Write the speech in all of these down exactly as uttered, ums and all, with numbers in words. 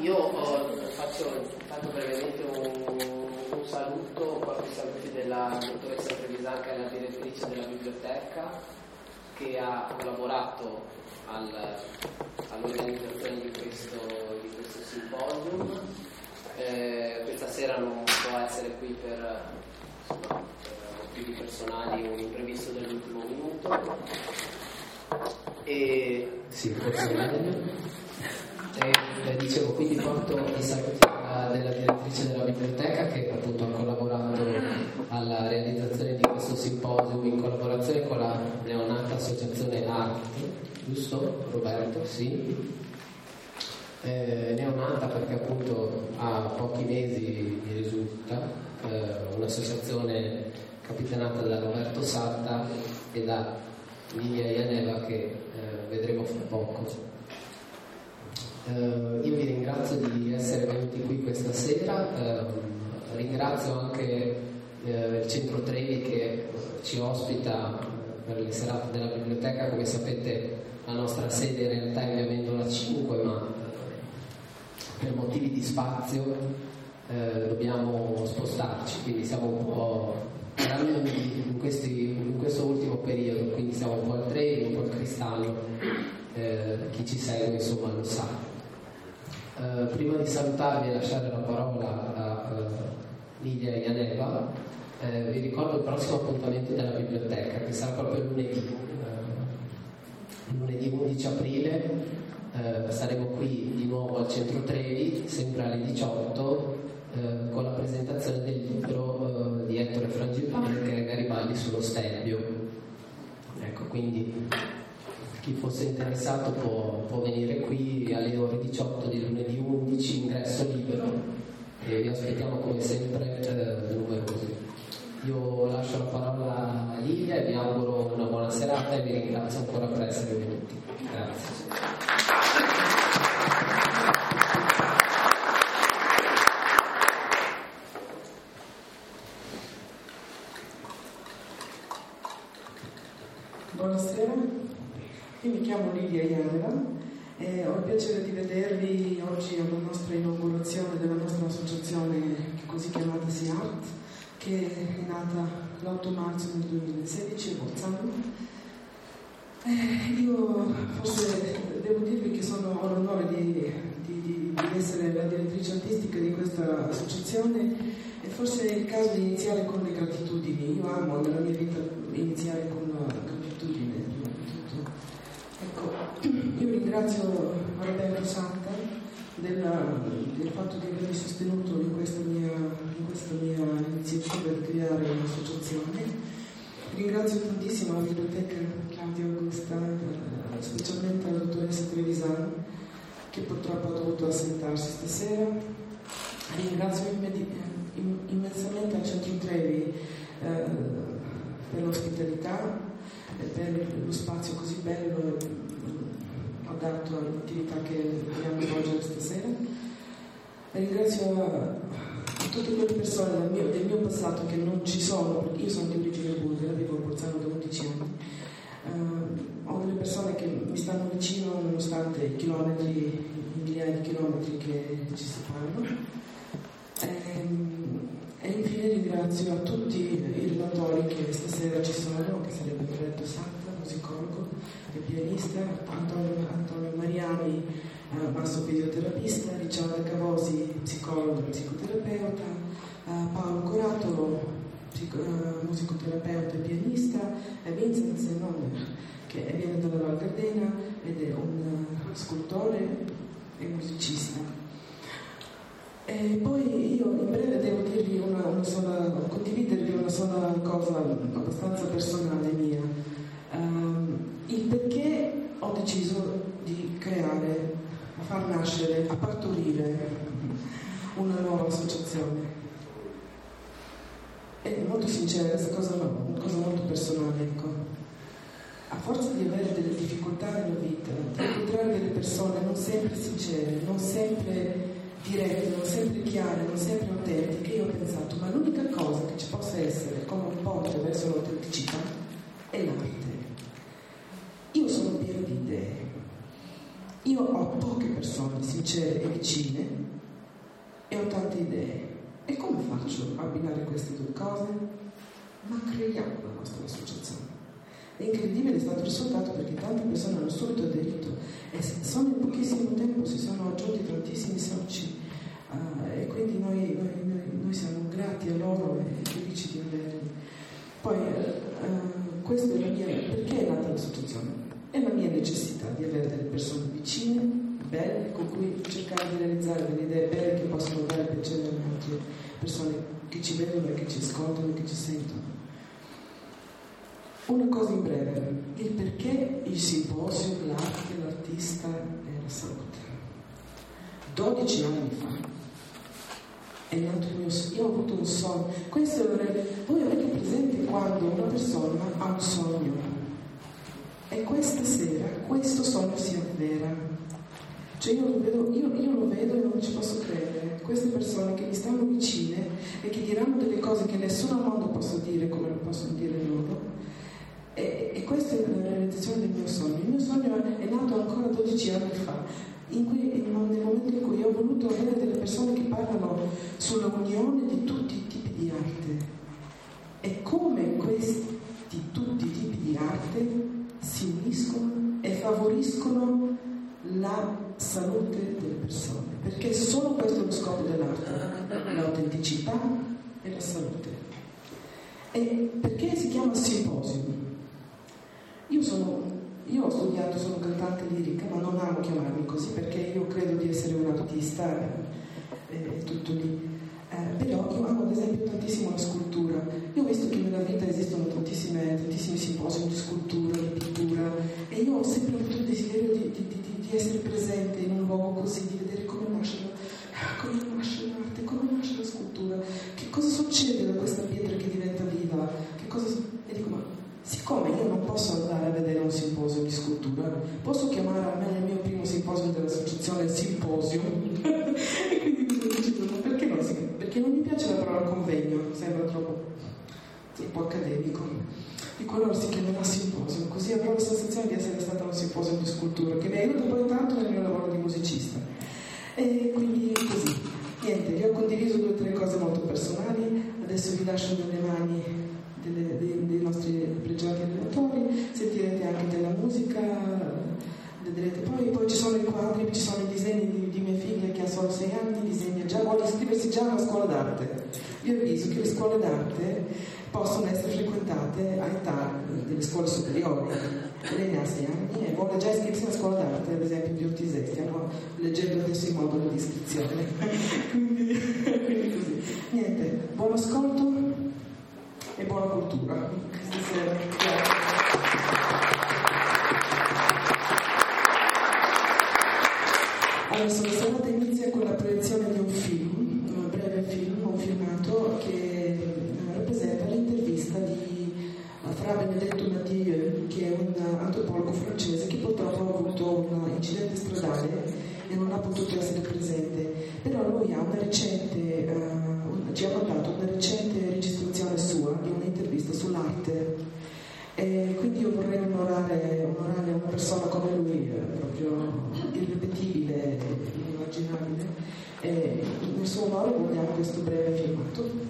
io oh, faccio tanto brevemente un, un saluto, qualche saluti della dottoressa Trevisan, che è la direttrice della biblioteca, che ha collaborato al, all'organizzazione di questo, di questo simposium. Eh, questa sera non può essere qui per, insomma, per motivi personali, un imprevisto dell'ultimo minuto. E sì, forse eh, dicevo, quindi porto i saluti della direttrice della biblioteca, che appunto ha collaborato alla realizzazione di questo simposium in collaborazione con la neonata associazione Arti, giusto Roberto? Sì. Eh, neonata perché appunto ha pochi mesi, mi risulta, eh, un'associazione capitanata da Roberto Satta e da Lilia Ianeva, che eh, vedremo fra poco. Eh, io vi ringrazio di essere venuti qui questa sera, eh, ringrazio anche eh, il Centro Trevi che ci ospita per le serate della biblioteca. Come sapete la nostra sede in realtà è via Amendola cinque, ma per motivi di spazio eh, dobbiamo spostarci, quindi siamo un po' in, questi, in questo ultimo periodo, quindi siamo un po' al Trevi, un po' al Cristallo, eh, chi ci segue insomma lo sa. Eh, prima di salutarvi e lasciare la parola a uh, Lilia Ianeva, eh, vi ricordo il prossimo appuntamento della biblioteca, che sarà proprio lunedì, eh, lunedì undici aprile. Uh, saremo qui di nuovo al Centro Trevi, sempre alle diciotto, uh, con la presentazione del libro uh, di Ettore Frangipane, che è Garibaldi sullo Stelvio. Ecco, quindi chi fosse interessato può, può venire qui alle ore diciotto di lunedì undici, ingresso libero, e vi aspettiamo come sempre uh, numerosi. Io lascio la parola a Lilia e vi auguro una buona serata e vi ringrazio ancora per essere venuti. Grazie. Buonasera, io mi chiamo Lilia Ianeva e ho il piacere di vedervi oggi alla nostra inaugurazione della nostra associazione così chiamata SIART, che è nata l'otto marzo del duemilasedici a Bolzano. Eh, io forse devo dirvi che sono, ho l'onore di, di, di, di essere la direttrice artistica di questa associazione, e forse è il caso di iniziare con le gratitudini. Io amo nella mia vita iniziare con la gratitudine prima di tutto. Ecco, io ringrazio Roberto Satta della, del fatto di avermi sostenuto in questa mia, in questa mia iniziativa di creare un'associazione. Ringrazio tantissimo la biblioteca Claudia Augusta, specialmente la dottoressa Trevisan, che purtroppo ha dovuto assentarsi stasera. Ringrazio immensamente al Centro Trevi eh, per l'ospitalità e per lo spazio così bello e adatto all'attività che vogliamo svolgere stasera. E ringrazio a, a tutte quelle persone del mio, del mio passato che non ci sono, perché io sono di origine bulgara, vivo a Bolzano da undici anni. Uh, ho delle persone che mi stanno vicino nonostante i chilometri, migliaia di chilometri che ci separano. E, e infine ringrazio a tutti i relatori che stasera ci sono, che sarebbe Roberto Satta, musicologo e pianista, Antonio, Antonio Mariani, uh, basso fisioterapista, Ricciardo Cavosi, psicologo e psicoterapeuta, uh, Paolo Corato, psico, uh, musicoterapeuta e pianista, e Vincent Zenoner, che viene dalla Val Gardena ed è un uh, scultore e musicista. E poi io in breve devo dirvi una, una sola, condividervi una sola cosa abbastanza personale mia. Um, il perché ho deciso di creare, a far nascere, a partorire una nuova associazione. È molto sincera, questa cosa no, una cosa molto personale, ecco. A forza di avere delle difficoltà nella vita, di incontrare delle persone non sempre sincere, non sempre dirette, non sempre chiare, non sempre autentiche, io ho pensato, ma l'unica cosa che ci possa essere come un ponte verso l'autenticità è l'arte. Io sono piena di idee, io ho poche persone sincere e vicine e ho tante idee. E come faccio a abbinare queste due cose? Ma creiamo la nostra associazione. È incredibile, è stato il risultato perché tante persone hanno subito aderito e solo in pochissimo tempo si sono aggiunti tantissimi soci uh, e quindi noi, noi, noi, noi siamo grati a loro e felici di averli. Poi uh, questa è la mia, perché è nata l'associazione? È la mia necessità di avere delle persone vicine, belle, con cui cercare di realizzare delle idee belle che possono dare piacere alle altre persone che ci vedono e che ci ascoltano e che ci sentono. Una cosa in breve, il perché il simposio, l'arte, l'artista e la salute. dodici anni fa è nato il mio sogno, io ho avuto un sogno. Questo è, voi avete presente quando una persona ha un sogno e questa sera questo sogno si avvera. Cioè io lo vedo, io, io lo vedo e non ci posso credere. Queste persone che mi stanno vicine e che diranno delle cose che nessuno al mondo posso dire come lo possono dire loro. E, e questa è la realizzazione del mio sogno. Il mio sogno è nato ancora dodici anni fa, in cui, nel momento in cui ho voluto avere delle persone che parlano sulla unione di tutti i tipi di arte e come questi tutti i tipi di arte si uniscono e favoriscono la salute delle persone, perché solo questo è lo scopo dell'arte, l'autenticità e la salute. E perché si chiama simposium? Io sono, io ho studiato, sono cantante lirica, ma non amo chiamarmi così perché io credo di essere un artista, è eh, tutto lì. Eh, però io amo ad esempio tantissimo la scultura. Io ho visto che nella vita esistono tantissime, tantissimi simposi di scultura, di pittura, e io ho sempre avuto il desiderio di, di, di, di essere presente in un luogo così, di vedere come nasce, come nasce l'arte, come nasce la scultura, che cosa succede da questa pietra che diventa viva, che cosa... E dico, ma siccome io non posso andare a vedere un simposio di scultura, posso chiamare a me il mio primo simposio dell'associazione simposio? E quindi mi sono deciso, ma perché non si... Perché non mi piace la parola convegno, sembra troppo, troppo accademico. Dico allora si chiamerà simposio, così avrò la sensazione di essere stata a un simposio di scultura, che mi aiuta poi tanto nel mio lavoro di musicista. E quindi così. Niente, vi ho condiviso due o tre cose molto personali, adesso vi lascio nelle mani delle, dei, dei nostri pregiati allenatori, sentirete anche della musica, vedrete. Poi, poi ci sono i quadri, ci sono i disegni di, di mia figlia che ha solo sei anni, disegna già, vuole iscriversi già a una scuola d'arte. Io avviso che le scuole d'arte possono essere frequentate a età delle scuole superiori. Lei ne ha sei anni e vuole già iscriversi a una scuola d'arte, ad esempio di Ortisei, stiamo leggendo adesso i moduli di iscrizione. quindi, quindi così. Niente, buon ascolto e buona cultura. Stasera. Grazie. Adesso la serata inizia con la proiezione di un film, un breve film, un filmato che rappresenta l'intervista di Fra Benedetto Mathieu, che è un antropologo francese che purtroppo ha avuto un incidente stradale e non ha potuto essere presente, però lui ha una recente, uh, ci ha mandato una recente registrazione sua di un'intervista sull'arte. E quindi io vorrei onorare, onorare una persona come lui, eh, proprio irripetibile, inimmaginabile, e nel suo onore vogliamo questo breve filmato.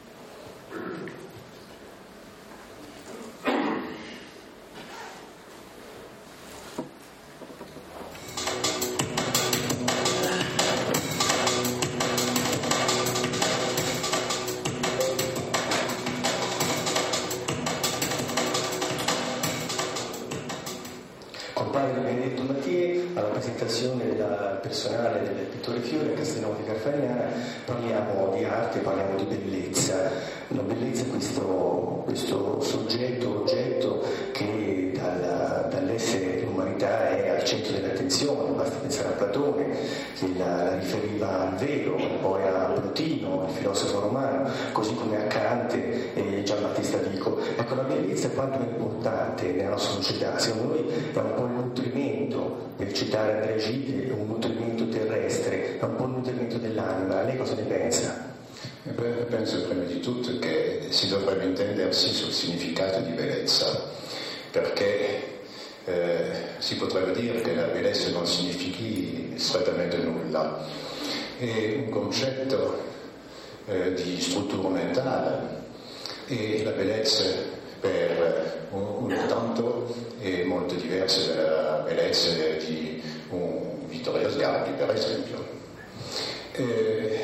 Del personale del pittore Fiore a Castelnuovo di Garfagnana parliamo di arte, parliamo di bellezza. La bellezza è questo, questo soggetto, oggetto che dal, dall'essere l'umanità è al centro dell'attenzione. Basta pensare a Platone che la, la riferiva al vero, poi a Plotino, il filosofo romano, così come a Kant e Giambattista Vico. Ecco, la bellezza quanto è importante nella nostra società. Secondo noi è un po' il nutrimento, per citare Andrea Gide, un nutrimento terrestre, è un po' il nutrimento dell'anima. Lei cosa ne pensa? Penso prima di tutto che si dovrebbe intendersi sul significato di bellezza, perché eh, si potrebbe dire che la bellezza non significhi strettamente nulla. È un concetto eh, di struttura mentale e la bellezza per un, un tanto è molto diversa dalla bellezza di un Vittorio Sgarbi, per esempio. Eh,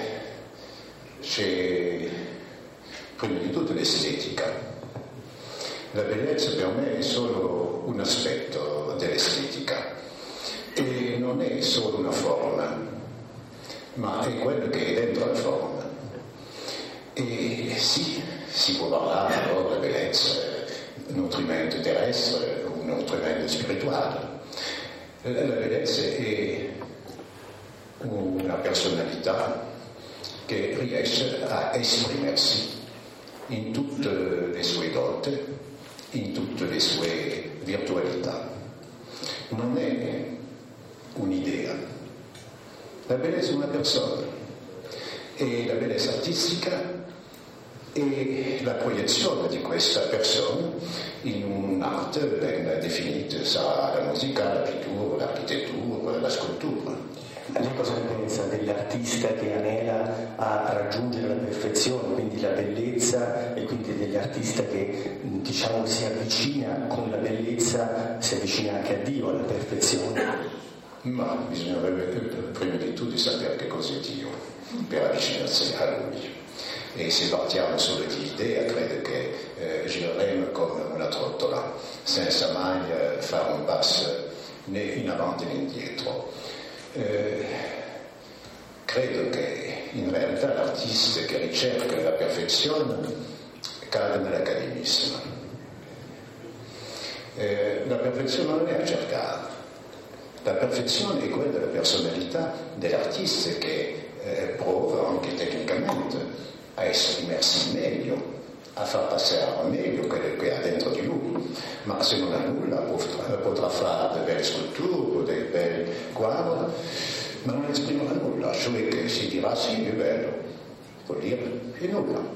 c'è prima di tutto l'estetica. La bellezza per me è solo un aspetto dell'estetica e non è solo una forma, ma è quello che è dentro la forma. E sì, si può parlare allora della bellezza, un nutrimento terrestre, un nutrimento spirituale. La bellezza è una personalità che riesce a esprimersi in tutte le sue doti, in tutte le sue virtualità. Non è un'idea. La bellezza è una persona e la bellezza artistica è la proiezione di questa persona in un'arte ben definita, sarà la musica, la pittura, l'architettura, la scultura. Lei cosa ne pensa dell'artista che anela a raggiungere la perfezione, quindi la bellezza, e quindi dell'artista che diciamo si avvicina con la bellezza, si avvicina anche a Dio, alla perfezione? Ma bisognerebbe prima di tutto sapere che cos'è Dio per avvicinarsi a Lui. E se partiamo solo di idea, credo che eh, gireremo come una trottola, senza mai eh, fare un passo né in avanti né indietro. Eh, credo che in realtà l'artista che ricerca la perfezione cade nell'academismo. Eh, la perfezione non è a cercare, la perfezione è quella della personalità dell'artista che eh, prova anche tecnicamente a esprimersi meglio, a far passare meglio quello che ha dentro di lui, ma se non ha nulla potrà, potrà fare delle belle sculture, dei bei quadri, ma non esprimerà nulla, cioè che si dirà sì, è bello, vuol dire è nulla.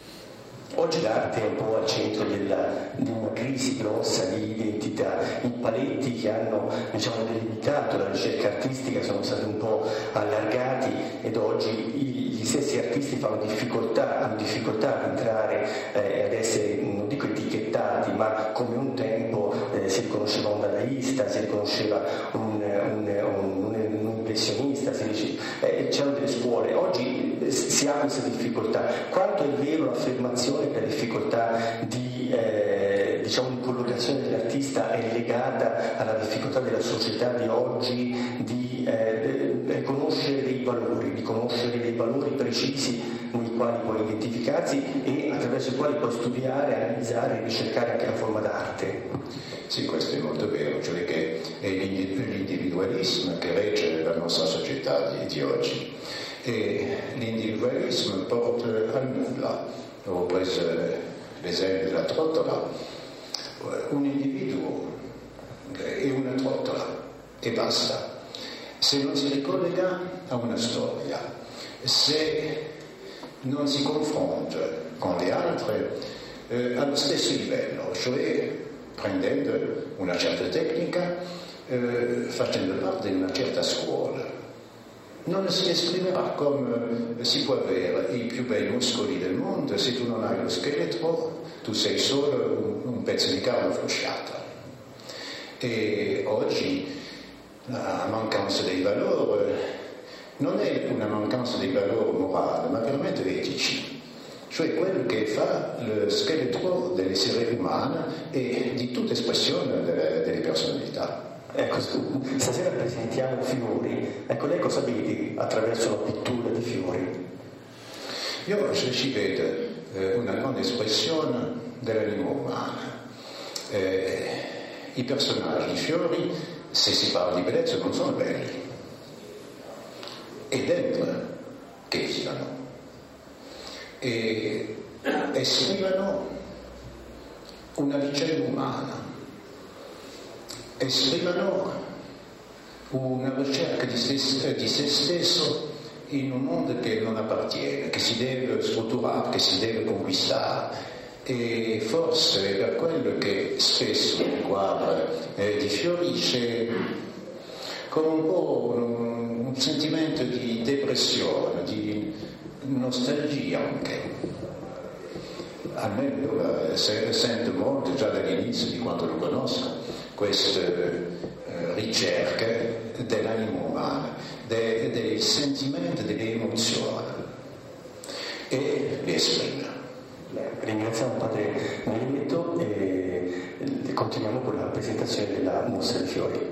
Oggi l'arte è un po' al centro della, di una crisi grossa di identità. I paletti che hanno diciamo, delimitato la ricerca artistica sono stati un po' allargati ed oggi gli stessi artisti fanno difficoltà, hanno difficoltà ad entrare eh, ad essere, non dico etichettati, ma come un tempo eh, si riconosceva un dadaista, si riconosceva un, un, un, un, un impressionista, si dice, eh, c'erano delle scuole. Oggi eh, si ha questa difficoltà. Quanto è vero l'affermazione che la difficoltà di, eh, diciamo, di collocazione dell'artista è legata alla difficoltà della società di oggi di eh, riconoscere dei valori, di conoscere dei valori precisi nei quali può identificarsi e attraverso i quali può studiare, analizzare e ricercare anche la forma d'arte. Sì, questo è molto vero, cioè che è l'individualismo che regge la nostra società di, di oggi e l'individualismo porta al nulla. Ho preso l'esempio della trottola. Un individuo è una trottola e basta. Se non si ricollega a una storia, se non si confronta con le altre eh, allo stesso livello, cioè prendendo una certa tecnica, eh, facendo parte di una certa scuola, non si esprimerà come si può avere i più bei muscoli del mondo. Se tu non hai lo scheletro, tu sei solo un, un pezzo di carne frusciata. E oggi la mancanza dei valori non è una mancanza dei valori morali, ma veramente etici, cioè quello che fa lo scheletro dell'essere umano e di tutta espressione delle, delle personalità. Ecco, stasera presentiamo fiori. Ecco, lei cosa vede attraverso la pittura di fiori? Io ci vedo eh, una grande espressione dell'anima umana. Eh, I personaggi, i fiori, se si parla di bellezza, non sono belli. È dentro che girano e esprimono una vicenda umana. Esprimono una ricerca di se, di se stesso in un mondo che non appartiene, che si deve strutturare, che si deve conquistare e forse per quello che spesso nel quadro eh, di Fiori c'è come un po' un, un sentimento di depressione, di nostalgia anche. A me eh, sento molto già dall'inizio di quando lo conosco queste eh, ricerche dell'animo umano, de, dei sentimenti, delle emozioni e le esprime. Ringraziamo padre Benedetto e continuiamo con la presentazione della mostra di fiori.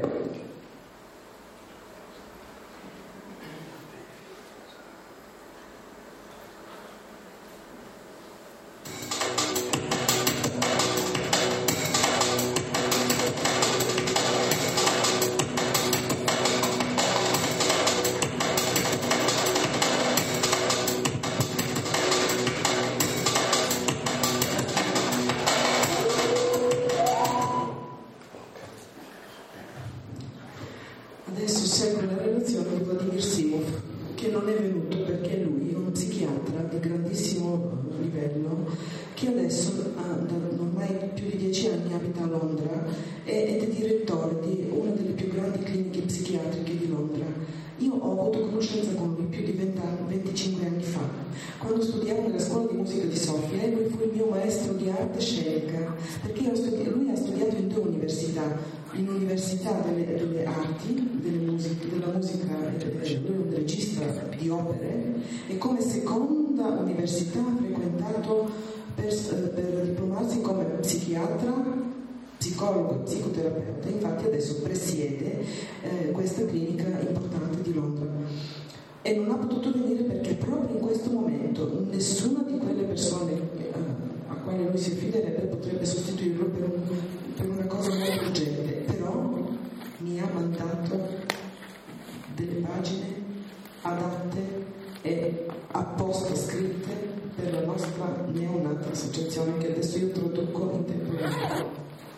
L'Università delle, delle arti, delle musiche, della musica, lui è un regista di opere e come seconda università ha frequentato per, per diplomarsi come psichiatra, psicologo, psicoterapeuta. Infatti adesso presiede eh, questa clinica importante di Londra e non ha potuto venire perché proprio in questo momento nessuna di quelle persone eh, a quale lui si affiderebbe potrebbe sostituirlo per, un, per una cosa molto urgente. Però mi ha mandato delle pagine adatte e apposta scritte per la nostra neonata associazione che adesso io traduco in tempo reale.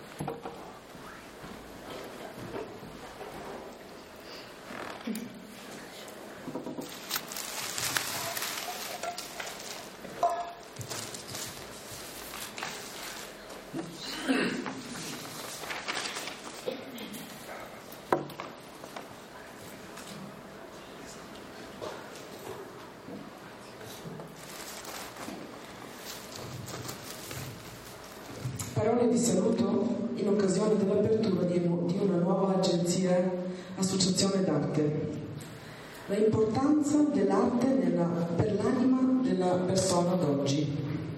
Parole di saluto in occasione dell'apertura di una nuova agenzia Associazione d'Arte. L'importanza dell'arte nella, per l'anima della persona d'oggi.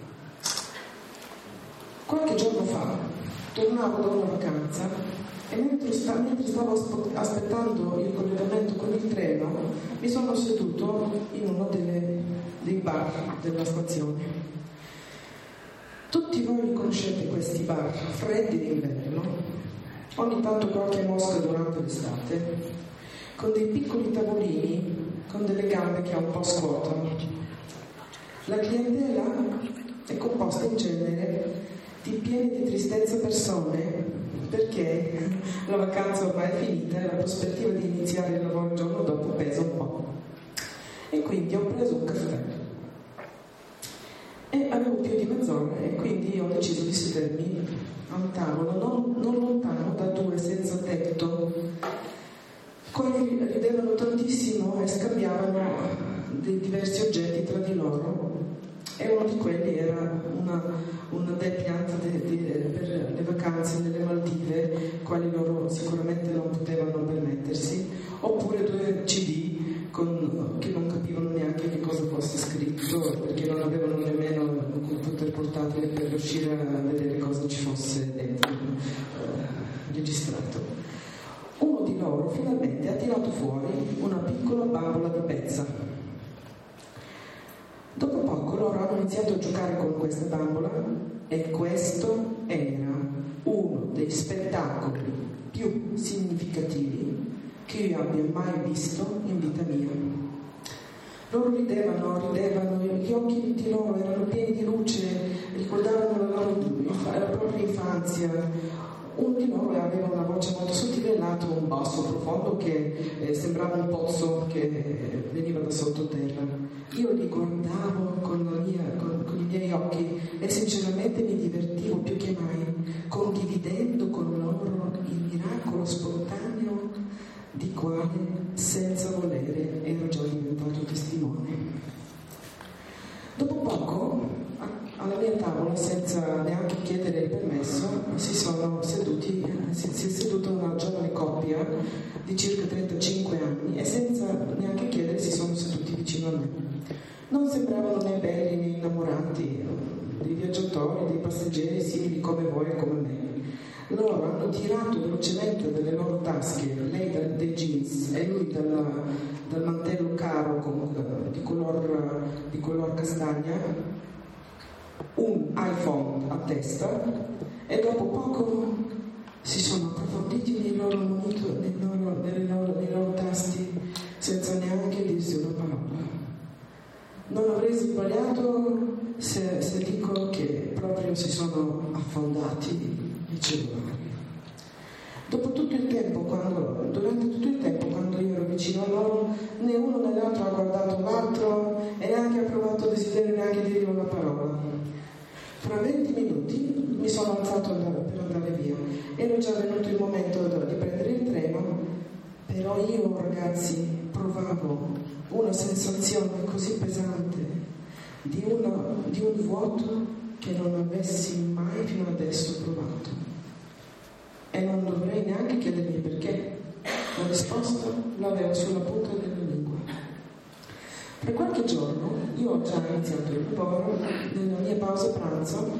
Qualche giorno fa tornavo da una vacanza e mentre, sta, mentre stavo aspettando il collegamento con il treno mi sono seduto in uno delle, dei bar della stazione. Tutti voi li conoscete questi bar freddi d'inverno, ogni tanto qualche mosca durante l'estate, con dei piccoli tavolini, con delle gambe che un po' scuotono. La clientela è composta in genere di piene di tristezza persone, perché la vacanza ormai è finita e la prospettiva di iniziare il lavoro il giorno dopo pesa un po'. E quindi ho preso un caffè. E avevo più di mezz'ora e quindi ho deciso di sedermi a un tavolo non, non lontano da due senza tetto, quelli ridevano tantissimo e scambiavano dei diversi oggetti tra di loro e uno di quelli era una, una depliant de, de, per le vacanze nelle Maldive, quali loro sicuramente non potevano permettersi, oppure due C D Con, che non capivano neanche che cosa fosse scritto perché non avevano nemmeno un computer portatile per riuscire a vedere cosa ci fosse dentro eh, registrato. Uno di loro finalmente ha tirato fuori una piccola bambola di pezza. Dopo poco loro hanno iniziato a giocare con questa bambola e questo era uno dei spettacoli più significativi che io abbia mai visto in vita mia. Loro ridevano, ridevano, gli occhi di loro erano pieni di luce, ricordavano la, loro, la propria infanzia. Uno di loro aveva una voce molto sottile e l'altro un basso profondo che eh, sembrava un pozzo che eh, veniva da sottoterra. Io li guardavo con, la mia, con, con i miei occhi e sinceramente mi divertivo più che mai, condividendo con loro il miracolo spontaneo di quale, senza volere, ero già diventato testimone. Dopo poco, alla mia tavola, senza neanche chiedere il permesso, si sono seduti, si, si è seduta una giovane coppia di circa trentacinque anni e senza neanche chiedere si sono seduti vicino a me. Non sembravano né belli né innamorati, dei viaggiatori, dei passeggeri simili come voi e come me. Loro hanno tirato velocemente dalle loro tasche, lei dal, dei jeans e lui dalla, dal mantello caro con, di, color, di color castagna, un iPhone a testa e dopo poco si sono approfonditi nei loro monitor, nei loro, nei loro, nei loro tasti senza neanche dirsi una parola. Non avrei sbagliato se, se dico che proprio si sono affondati i cellulari. Dopo tutto il tempo, quando, durante tutto il tempo, quando io ero vicino a loro, né uno né l'altro ha guardato l'altro e neanche ha provato desiderio neanche di dire una parola. Fra venti minuti mi sono alzato per andare via. Era già venuto il momento di prendere il treno, però io, ragazzi, provavo una sensazione così pesante di, una, di un vuoto che non avessi mai fino adesso provato. E non dovrei neanche chiedermi perché. La risposta l'avevo sulla punta della lingua. Per qualche giorno io ho già iniziato il lavoro, nella mia pausa pranzo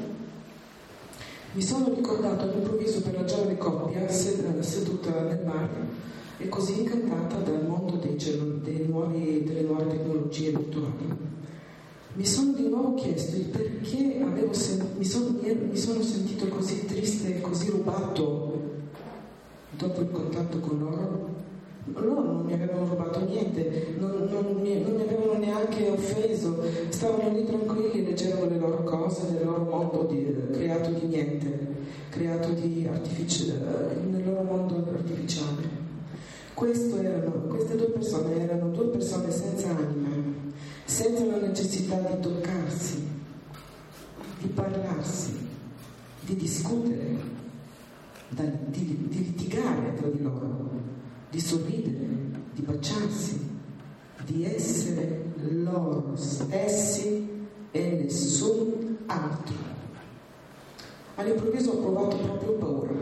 mi sono ricordato all'improvviso per la giovane coppia seduta nel bar e così incantata dal mondo dei, dei nuovi, delle nuove tecnologie virtuali. Mi sono di nuovo chiesto il perché avevo sen- mi, sono, mi sono sentito così triste e così rubato dopo il contatto con loro. Loro non mi avevano rubato niente, non, non, mi, non mi avevano neanche offeso, stavano lì tranquilli, leggevano le loro cose nel loro mondo di, creato di niente, creato di artifici- nel loro mondo artificiale. Questo erano, queste due persone erano due persone senza anima, senza la necessità di toccarsi, di parlarsi, di discutere, da, di, di litigare tra di loro, di sorridere, di baciarsi, di essere loro stessi e nessun altro. All'improvviso ho provato proprio paura.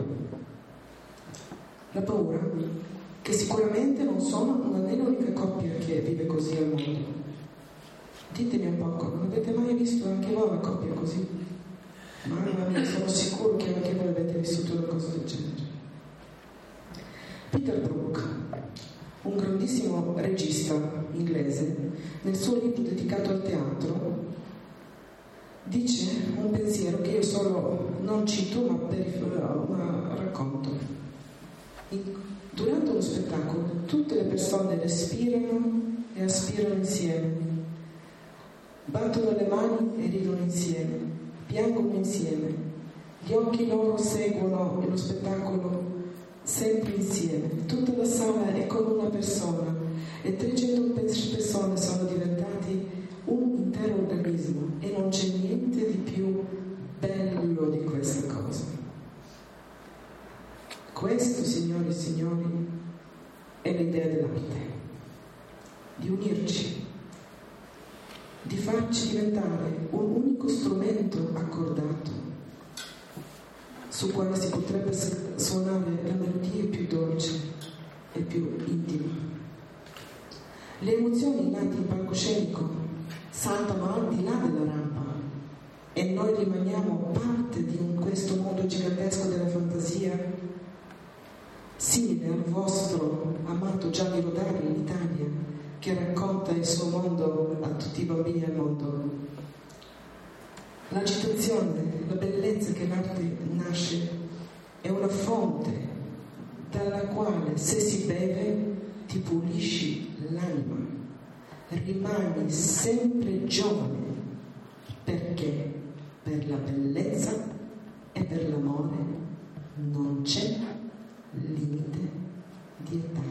La paura che sicuramente non sono non è l'unica coppia che vive così al mondo. Ditemi un po', non avete mai visto anche voi una coppia così? Mamma mia, sono sicuro che anche voi avete vissuto una cosa del genere. Peter Brook, un grandissimo regista inglese, nel suo libro dedicato al teatro, dice un pensiero che io solo non cito ma, per, ma racconto. In, durante uno spettacolo tutte le persone respirano e aspirano insieme, battono le mani e ridono insieme, piangono insieme, gli occhi loro seguono lo spettacolo sempre insieme, tutta la sala è come una persona e trecento persone sono diventati un intero organismo e non c'è niente di più bello di questa cosa. Questo, signori e signori, è l'idea dell'arte, di unirci, di farci diventare un unico strumento accordato su quale si potrebbe suonare la melodia più dolce e più intima. Le emozioni nate in palcoscenico saltano al di là della rampa e noi rimaniamo parte di un, questo mondo gigantesco della fantasia, simile al vostro amato Gianni Rodari in Italia, che racconta il suo mondo a tutti i bambini al mondo. L'agitazione, la bellezza che l'arte nasce è una fonte dalla quale, se si beve, ti pulisci l'anima, rimani sempre giovane, perché per la bellezza e per l'amore non c'è limite di età.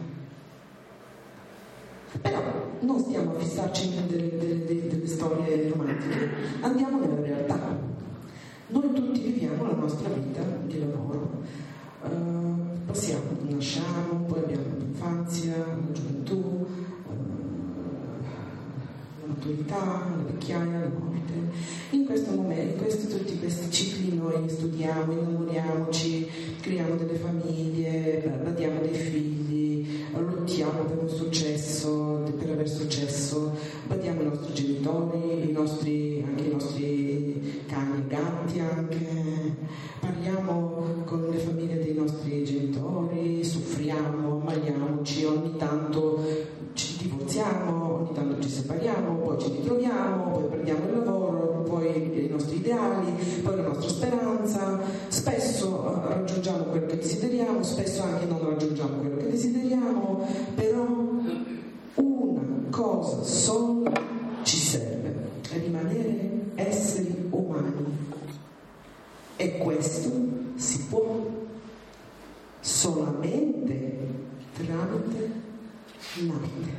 Però non stiamo a fissarci in delle, delle, delle, delle storie romantiche, andiamo nella realtà. Noi tutti viviamo la nostra vita di lavoro. Uh, passiamo, nasciamo, poi abbiamo l'infanzia, la gioventù, uh, la maturità, la vecchiaia, la morte. In questo momento, in questi, tutti questi cicli noi studiamo, innamoriamoci, creiamo delle famiglie, badiamo dei figli, lottiamo per un successo, per aver successo, badiamo i nostri genitori, i nostri, anche i nostri cani e gatti, anche parliamo con le famiglie dei nostri genitori, soffriamo, ammaliamoci, ogni tanto ci divorziamo, ogni tanto ci separiamo, poi ci ritroviamo, poi perdiamo il lavoro, poi i nostri ideali, poi la nostra speranza. Spesso raggiungiamo quello che desideriamo, spesso anche non raggiungiamo quello che desideriamo, però una cosa sola ci serve: rimanere esseri umani. E questo si può solamente tramite l'arte,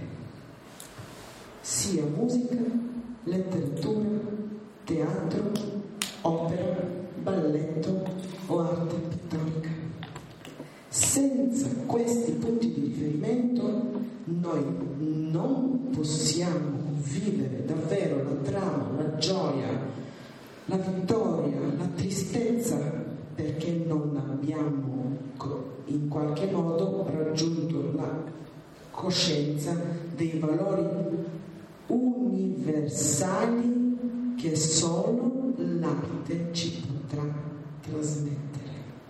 sia musica, letteratura, teatro, opera, balletto o arte pittorica. Senza questi punti di riferimento noi non possiamo vivere davvero la trama, la gioia, la vittoria, la tristezza, perché non abbiamo in qualche modo raggiunto la coscienza dei valori universali che solo l'arte ci potrà trasmettere.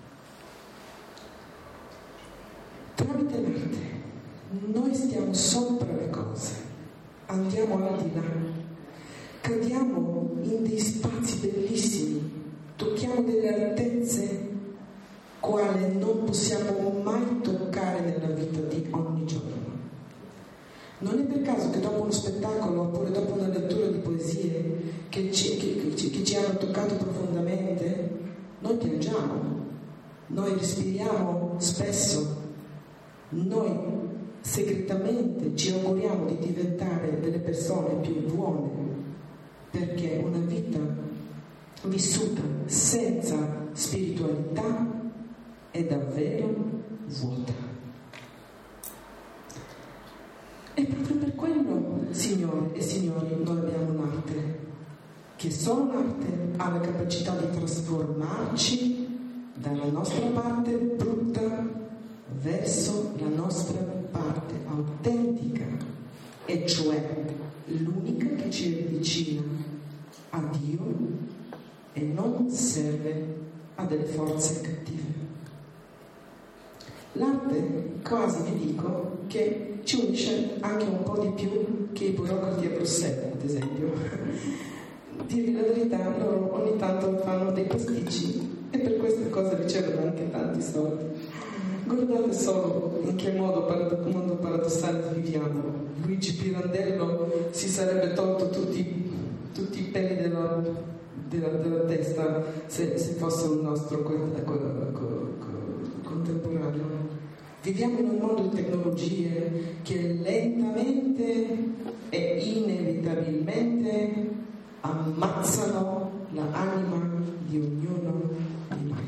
Tramite l'arte noi stiamo sopra le cose, andiamo al di là, cadiamo in dei spazi bellissimi, tocchiamo delle altezze quale non possiamo mai toccare nella vita di ogni giorno. Non è per caso che dopo uno spettacolo oppure dopo una lettura di poesie che ci, che, che, che ci hanno toccato profondamente, noi piangiamo, noi respiriamo spesso, noi segretamente ci auguriamo di diventare delle persone più buone, perché una vita vissuta senza spiritualità è davvero vuota. E proprio per quello, signore e signori, noi abbiamo un'arte, che solo l'arte ha la capacità di trasformarci dalla nostra parte brutta verso la nostra parte autentica, e cioè l'unica che ci avvicina a Dio e non serve a delle forze cattive. L'arte, quasi vi dico, che ci unisce anche un po' di più che i burocrati a Bruxelles, ad esempio. Dirvi la verità, loro ogni tanto fanno dei pasticci e per queste cose ricevono anche tanti soldi. Guardate solo in che modo, parad- mondo paradossale viviamo. Luigi Pirandello si sarebbe tolto tutti, tutti i peli della, della, della testa se, se fosse un nostro co- co- co- co- contemporaneo. Viviamo in un mondo di tecnologie che lentamente e inevitabilmente ammazzano l'anima di ognuno di noi.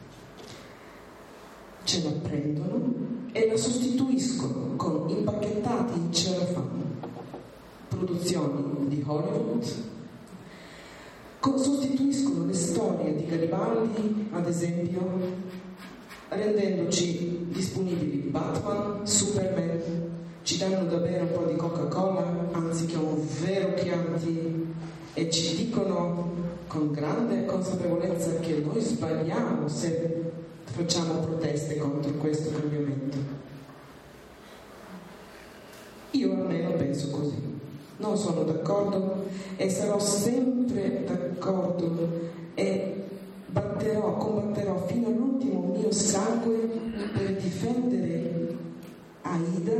Ce la prendono e la sostituiscono con impacchettati in cellophane, produzioni di Hollywood, con, sostituiscono le storie di Garibaldi, ad esempio, rendendoci disponibili Batman, Superman, ci danno da bere un po' di Coca-Cola anziché un vero Chianti e ci dicono con grande consapevolezza che noi sbagliamo se facciamo proteste contro questo cambiamento. Io almeno penso così. Non sono d'accordo e sarò sempre d'accordo e batterò, combatterò fino all'ultimo mio sangue per difendere Aida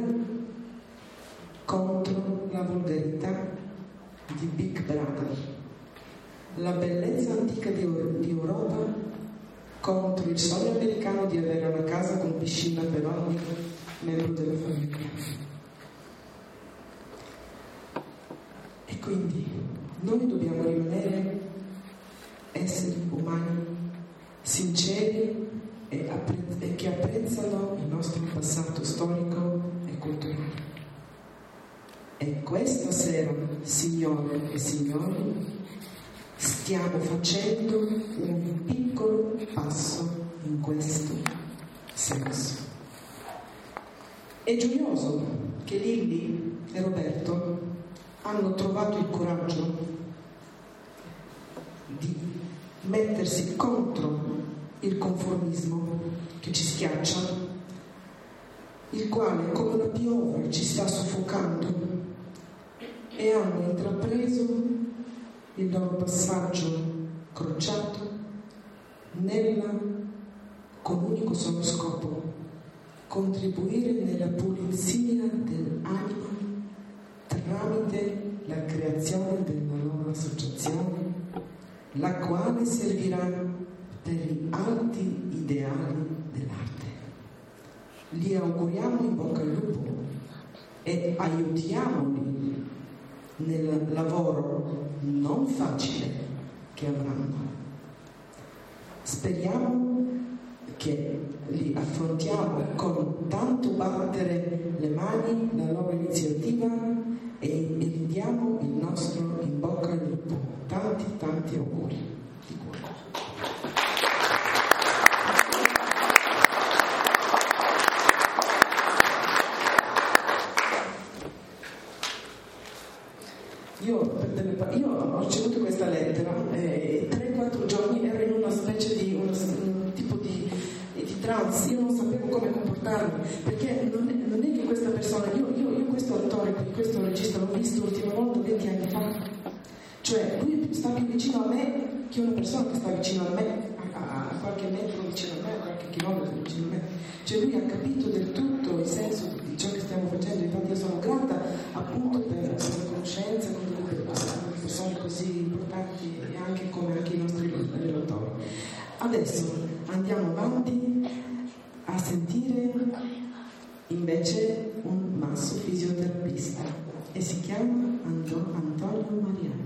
contro la volgarità di Big Brother. La bellezza antica di, Eur- di Europa contro il sogno americano di avere una casa con piscina per ogni membro della famiglia. E quindi noi dobbiamo rimanere esseri umani sinceri e, appre- e che apprezzano il nostro passato storico e culturale. E questa sera, signore e signori, stiamo facendo un piccolo passo in questo senso. È gioioso che Lilli e Roberto hanno trovato il coraggio di mettersi contro il conformismo che ci schiaccia, il quale come una piovra ci sta soffocando, e hanno intrapreso il loro passaggio crociato nella, con l'unico solo scopo: contribuire nella pulizia dell'anima tramite la creazione della loro associazione, la quale servirà per gli alti ideali dell'arte. Li auguriamo in bocca al lupo e aiutiamoli nel lavoro non facile che avranno. Speriamo che li affrontiamo con tanto battere le mani la loro iniziativa e gli diamo il nostro in bocca al lupo. Tanti tanti auguri di cuore. Io, io ho ricevuto questa lettera e tre quattro giorni ero in una specie di uno, un tipo di, di trance. Io non sapevo come comportarmi, perché non è, non è che questa persona, io, io, io questo attore, questo regista l'ho visto l'ultima volta venti anni fa, cioè lui sta più vicino a me che una persona che sta vicino a me, a, a qualche metro vicino a me, a qualche chilometro vicino a me. Cioè lui ha capito del tutto il senso di ciò che stiamo facendo. Infatti io sono grata appunto per la conoscenza con delle persone così importanti e anche come anche i nostri relatori. Adesso andiamo avanti a sentire invece un masso fisioterapista e si chiama Antonio Mariani.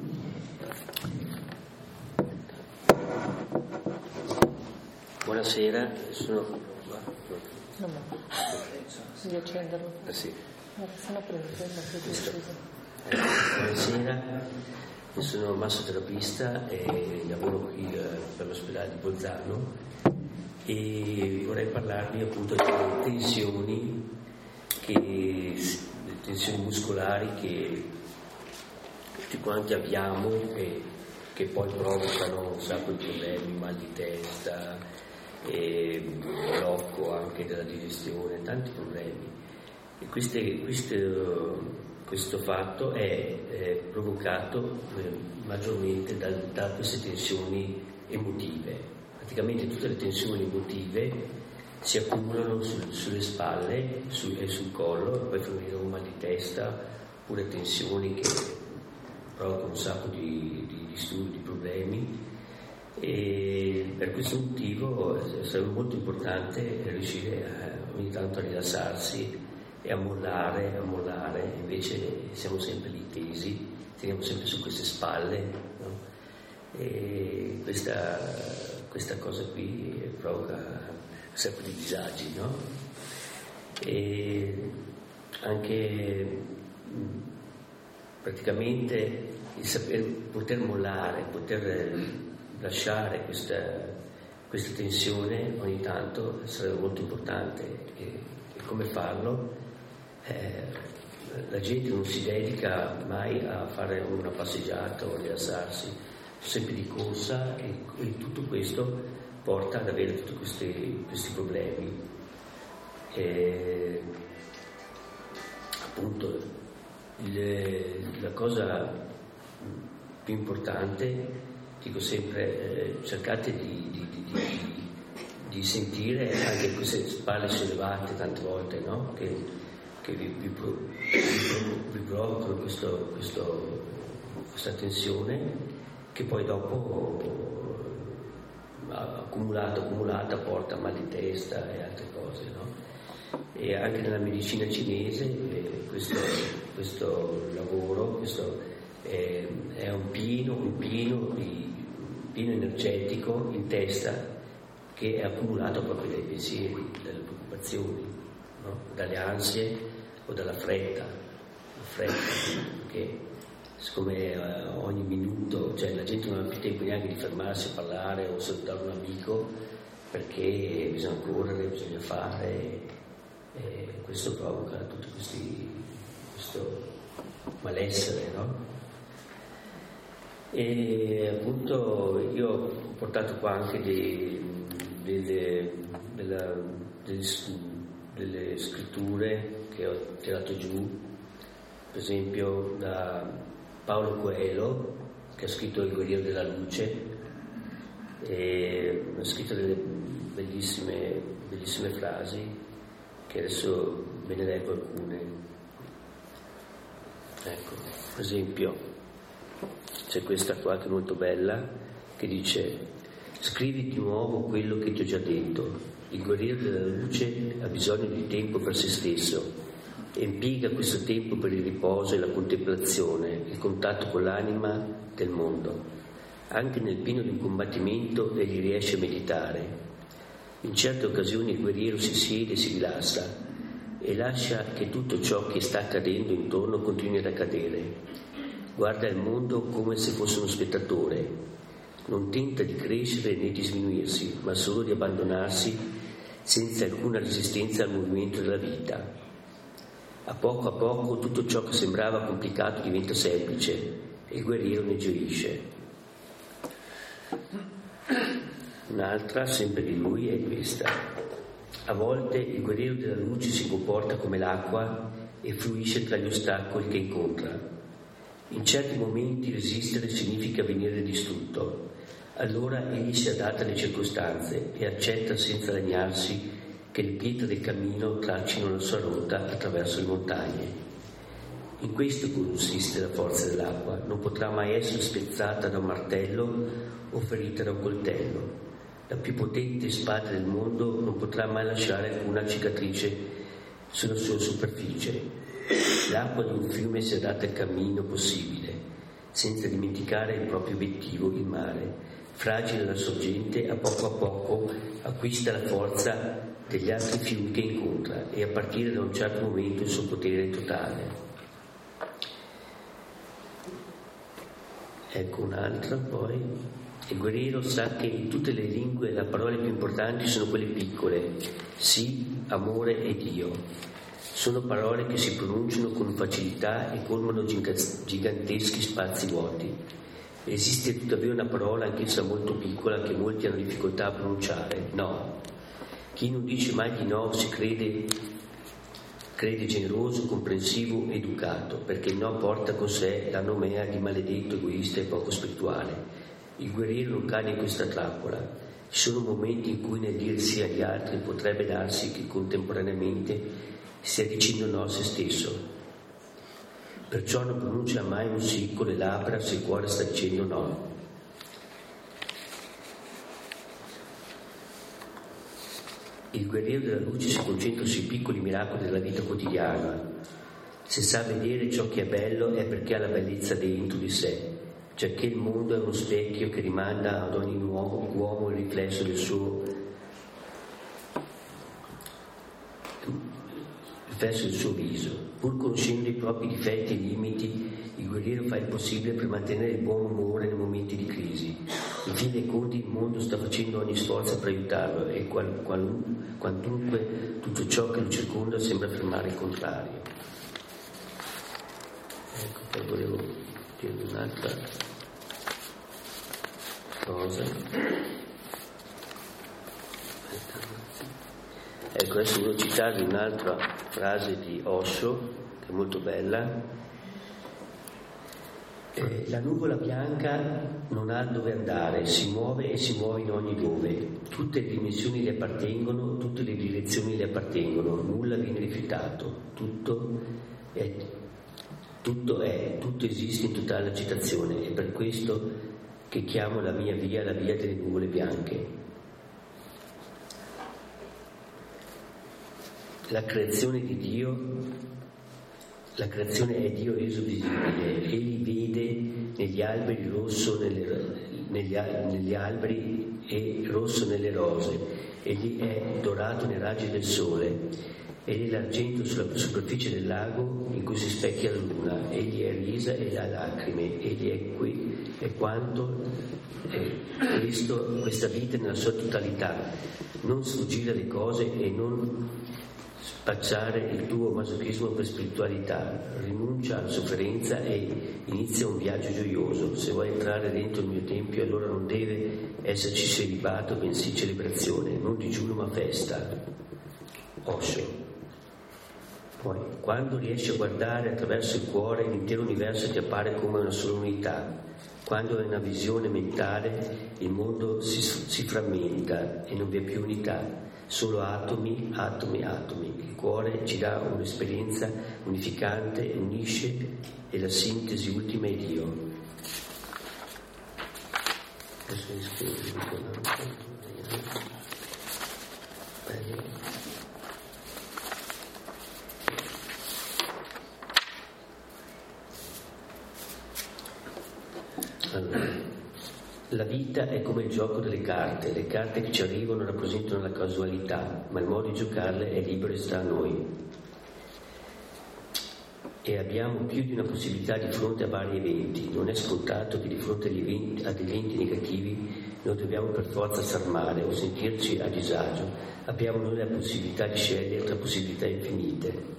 Buonasera, sono... No, no. Devi accenderlo. Ah, sì. No, se no prendo, prendo, prendo. Eh, buonasera, io sono massoterapista e lavoro qui eh, per l'ospedale di Bolzano e vorrei parlarvi appunto delle tensioni, che, le tensioni muscolari che tutti quanti abbiamo e che poi provocano un sacco di problemi, mal di testa, e blocco anche della digestione, tanti problemi. E queste, queste, questo fatto è, è provocato eh, maggiormente da, da queste tensioni emotive. Praticamente tutte le tensioni emotive si accumulano sul, sulle spalle su, e sul collo, e poi fanno venire un mal di testa, oppure tensioni che provocano un sacco di, di disturbi, di problemi. E per questo motivo sarebbe molto importante riuscire a, ogni tanto a rilassarsi e a mollare, a mollare, invece siamo sempre lì tesi, teniamo sempre su queste spalle, no? E questa, questa cosa qui provoca sempre dei disagi, no? E anche praticamente il saper poter mollare, poter lasciare questa, questa tensione ogni tanto sarebbe molto importante. E, e come farlo? Eh, la gente non si dedica mai a fare una passeggiata o a rilassarsi, sempre di corsa, e, e tutto questo porta ad avere tutti questi, questi problemi. E, appunto il, la cosa più importante, dico sempre, eh, cercate di, di, di, di, di sentire anche queste spalle sollevate tante volte, no? che, che vi, vi, vi, vi provocano questo, questo, questa tensione, che poi dopo accumulata, accumulata porta a mal di testa e altre cose, no? E anche nella medicina cinese eh, questo, questo lavoro questo è, è un pieno, un pieno, di, un pieno energetico in testa che è accumulato proprio dai pensieri, dalle preoccupazioni, no? Dalle ansie o dalla fretta, la fretta che siccome uh, ogni minuto, cioè la gente non ha più tempo neanche di fermarsi a parlare o salutare un amico perché bisogna correre, bisogna fare, e questo provoca tutti questi questo malessere, no? E appunto io ho portato qua anche dei, delle, della, delle, delle scritture che ho tirato giù, per esempio da Paolo Coelho, che ha scritto Il guerriero della luce, e ha scritto delle bellissime, bellissime frasi che adesso ve ne leggo alcune. Ecco, per esempio c'è questa qua che è molto bella, che dice: scrivi di nuovo quello che ti ho già detto, il guerriero della luce ha bisogno di tempo per se stesso e impiega questo tempo per il riposo e la contemplazione, il contatto con l'anima del mondo. Anche nel pieno di un combattimento egli riesce a meditare. In certe occasioni il guerriero si siede e si rilassa e lascia che tutto ciò che sta accadendo intorno continui ad accadere. Guarda il mondo come se fosse uno spettatore. Non tenta di crescere né di sminuirsi, ma solo di abbandonarsi senza alcuna resistenza al movimento della vita. A poco a poco tutto ciò che sembrava complicato diventa semplice e il guerriero ne gioisce. Un'altra, sempre di lui, è questa: a volte il guerriero della luce si comporta come l'acqua e fluisce tra gli ostacoli che incontra. In certi momenti resistere significa venire distrutto. Allora egli si adatta alle circostanze e accetta senza lagnarsi che le pietre del cammino traccino la sua rotta attraverso le montagne. In questo consiste la forza dell'acqua, non potrà mai essere spezzata da un martello o ferita da un coltello. La più potente spada del mondo non potrà mai lasciare alcuna cicatrice sulla sua superficie. L'acqua di un fiume si adatta al cammino possibile, senza dimenticare il proprio obiettivo, il mare. Fragile la sorgente, a poco a poco acquista la forza degli altri fiumi che incontra e a partire da un certo momento il suo potere totale. Ecco un'altra poi. Il guerriero sa che in tutte le lingue le parole più importanti sono quelle piccole: sì, amore e Dio. Sono parole che si pronunciano con facilità e colmano giganteschi spazi vuoti. Esiste tuttavia una parola, anch'essa molto piccola, che molti hanno difficoltà a pronunciare: no. Chi non dice mai di no si crede, crede generoso, comprensivo, educato, perché il no porta con sé la nomea di maledetto, egoista e poco spirituale. Il guerriero non cade in questa trappola. Ci sono momenti in cui nel dire sì agli altri potrebbe darsi che contemporaneamente stia dicendo no a se stesso. Perciò non pronuncia mai un sì con le labbra se il cuore sta dicendo no. Il guerriero della luce si concentra sui piccoli miracoli della vita quotidiana. Se sa vedere ciò che è bello è perché ha la bellezza dentro di sé, cioè che il mondo è uno specchio che rimanda ad ogni uomo, uomo il riflesso del suo riflesso del suo viso. Pur conoscendo i propri difetti e limiti, il guerriero fa il possibile per mantenere il buon umore nei momenti di crisi. In fin dei conti il mondo sta facendo ogni sforzo per aiutarlo e qual, qual, quantunque tutto ciò che lo circonda sembra affermare il contrario. Ecco, poi volevo dire un'altra cosa. Ecco, adesso volevo citarvi un'altra frase di Osho, che è molto bella. Eh, la nuvola bianca non ha dove andare, si muove e si muove in ogni dove. Tutte le dimensioni le appartengono, tutte le direzioni le appartengono, nulla viene rifiutato, tutto è, tutto è, tutto esiste in totale agitazione. È per questo che che chiamo la mia via, la via delle nuvole bianche. La creazione di Dio, la creazione è Dio reso visibile. Egli vede negli alberi il rosso nelle, negli, negli alberi e rosso nelle rose. Egli è dorato nei raggi del sole. Egli è l'argento sulla superficie del lago in cui si specchia la luna. Egli è risa e ha lacrime. Egli è qui è quanto è Cristo, questa vita nella sua totalità. Non sfuggire alle cose e non spacciare il tuo masochismo per spiritualità. Rinuncia alla sofferenza e inizia un viaggio gioioso. Se vuoi entrare dentro il mio tempio, allora non deve esserci celibato, bensì celebrazione, non digiuno ma festa. Osho. Poi, quando riesci a guardare attraverso il cuore, l'intero universo ti appare come una sola unità. Quando hai una visione mentale, il mondo si, si frammenta e non vi è più unità, solo atomi, atomi, atomi. Il cuore ci dà un'esperienza unificante, unisce e la sintesi ultima è Dio. Adesso mi scrivo. Allora, la vita è come il gioco delle carte. Le carte che ci arrivano rappresentano la casualità, ma il modo di giocarle è libero e sta a noi. E abbiamo più di una possibilità di fronte a vari eventi. Non è scontato che di fronte agli eventi, ad eventi negativi noi dobbiamo per forza star male o sentirci a disagio. Abbiamo noi la possibilità di scegliere tra possibilità infinite.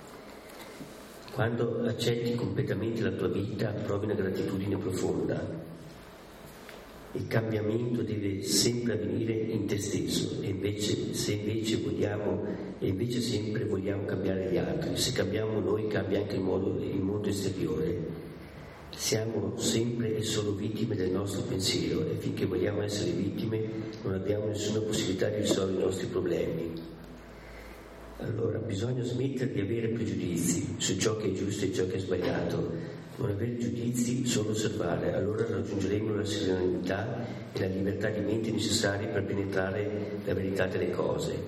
Quando accetti completamente la tua vita, provi una gratitudine profonda. Il cambiamento deve sempre avvenire in te stesso, e invece, se invece vogliamo, e invece sempre vogliamo cambiare gli altri. Se cambiamo noi, cambia anche il modo, il mondo esteriore. Siamo sempre e solo vittime del nostro pensiero, e finché vogliamo essere vittime non abbiamo nessuna possibilità di risolvere i nostri problemi. Allora, bisogna smettere di avere pregiudizi su ciò che è giusto e ciò che è sbagliato. Non avere giudizi, solo osservare. Allora raggiungeremo la serenità e la libertà di mente necessarie per penetrare la verità delle cose.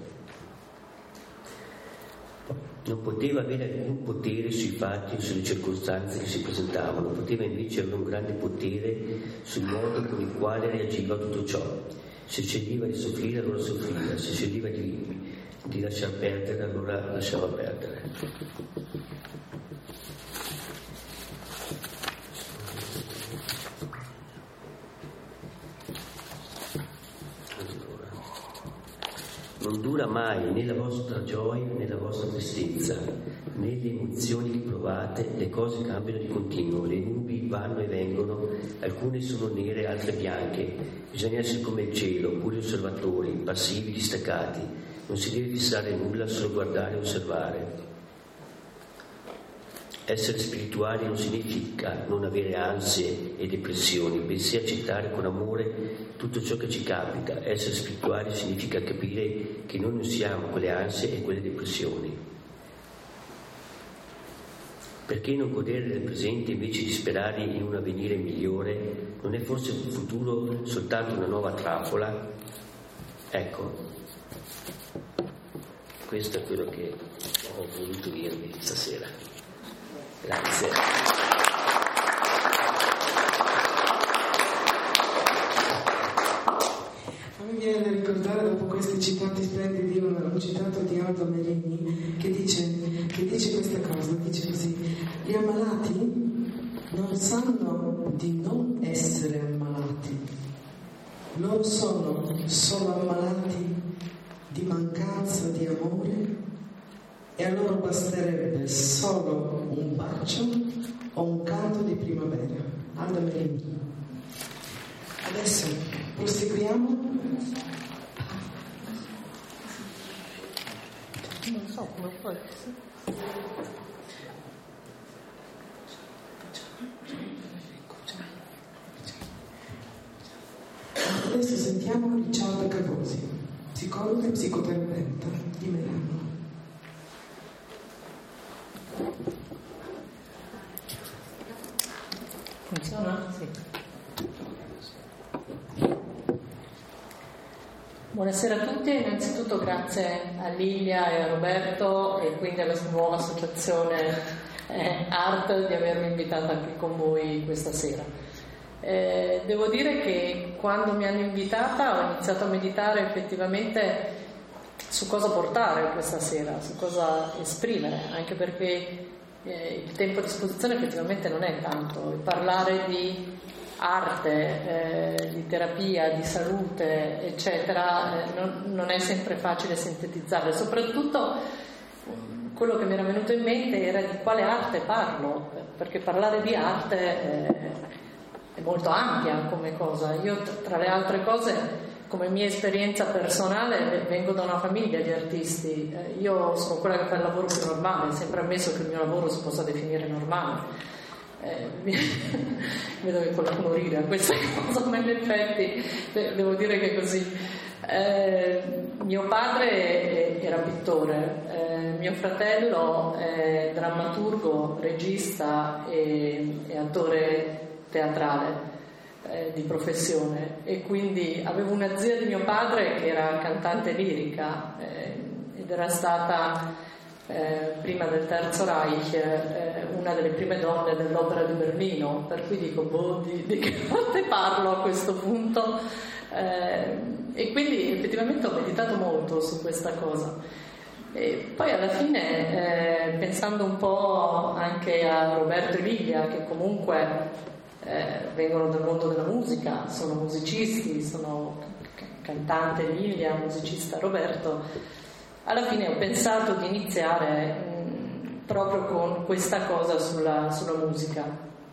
Non poteva avere alcun potere sui fatti o sulle circostanze che si presentavano, poteva invece avere un grande potere sul modo con il quale reagiva a tutto ciò. Se sceglieva di soffrire, allora soffriva, se sceglieva di di lasciar perdere, allora lasciava perdere. Allora, non dura mai né la vostra gioia né la vostra tristezza, né le emozioni che provate, le cose cambiano di continuo, le nubi vanno e vengono, alcune sono nere, altre bianche, bisogna essere come il cielo, pure osservatori, passivi, distaccati. Non si deve fissare nulla, solo guardare e osservare. Essere spirituali non significa non avere ansie e depressioni, bensì accettare con amore tutto ciò che ci capita. Essere spirituali significa capire che noi non siamo quelle ansie e quelle depressioni. Perché non godere del presente invece di sperare in un avvenire migliore? Non è forse il futuro soltanto una nuova trappola? Ecco. Questo è quello che ho voluto dirvi stasera. Grazie. A me viene da ricordare, dopo questi citati splendidi, un, un citato di Aldo Merini che dice, che dice questa cosa, dice così: gli ammalati non sanno di non essere ammalati, loro sono solo ammalati di mancanza di amore, e a loro basterebbe solo un bacio o un canto di primavera. Aldo Merini. Adesso proseguiamo. Non so come può Adesso sentiamo Ricciardo Cavosi, psicologo e psicoterapeuta di Milano. Funziona? Sì. Buonasera a tutti, innanzitutto grazie a Lilia e a Roberto e quindi alla sua nuova associazione eh, Art di avermi invitata qui con voi questa sera. Eh, devo dire che quando mi hanno invitata ho iniziato a meditare effettivamente su cosa portare questa sera, su cosa esprimere, anche perché eh, il tempo a disposizione effettivamente non è tanto. E parlare di arte, eh, di terapia, di salute, eccetera, eh, non, non è sempre facile sintetizzarle. Soprattutto quello che mi era venuto in mente era di quale arte parlo, perché parlare di arte eh, è molto ampia come cosa. Io, tra le altre cose, come mia esperienza personale, vengo da una famiglia di artisti. Eh, io sono quella che fa il lavoro più normale, sempre ammesso che il mio lavoro si possa definire normale. Eh, vedo che qualcuno ride a questa cosa, ma in effetti devo dire che è così. Eh, mio padre era pittore, eh, mio fratello è drammaturgo, regista e, e attore teatrale eh, di professione, e quindi avevo una zia di mio padre che era cantante lirica eh, ed era stata Eh, prima del Terzo Reich eh, una delle prime donne dell'Opera di Berlino, per cui dico boh, di, di che parte parlo a questo punto, eh, e quindi effettivamente ho meditato molto su questa cosa. E poi alla fine eh, pensando un po' anche a Roberto e Lilia, che comunque eh, vengono dal mondo della musica, sono musicisti, sono cantante Lilia, musicista Roberto, alla fine ho pensato di iniziare mh, proprio con questa cosa sulla, sulla musica,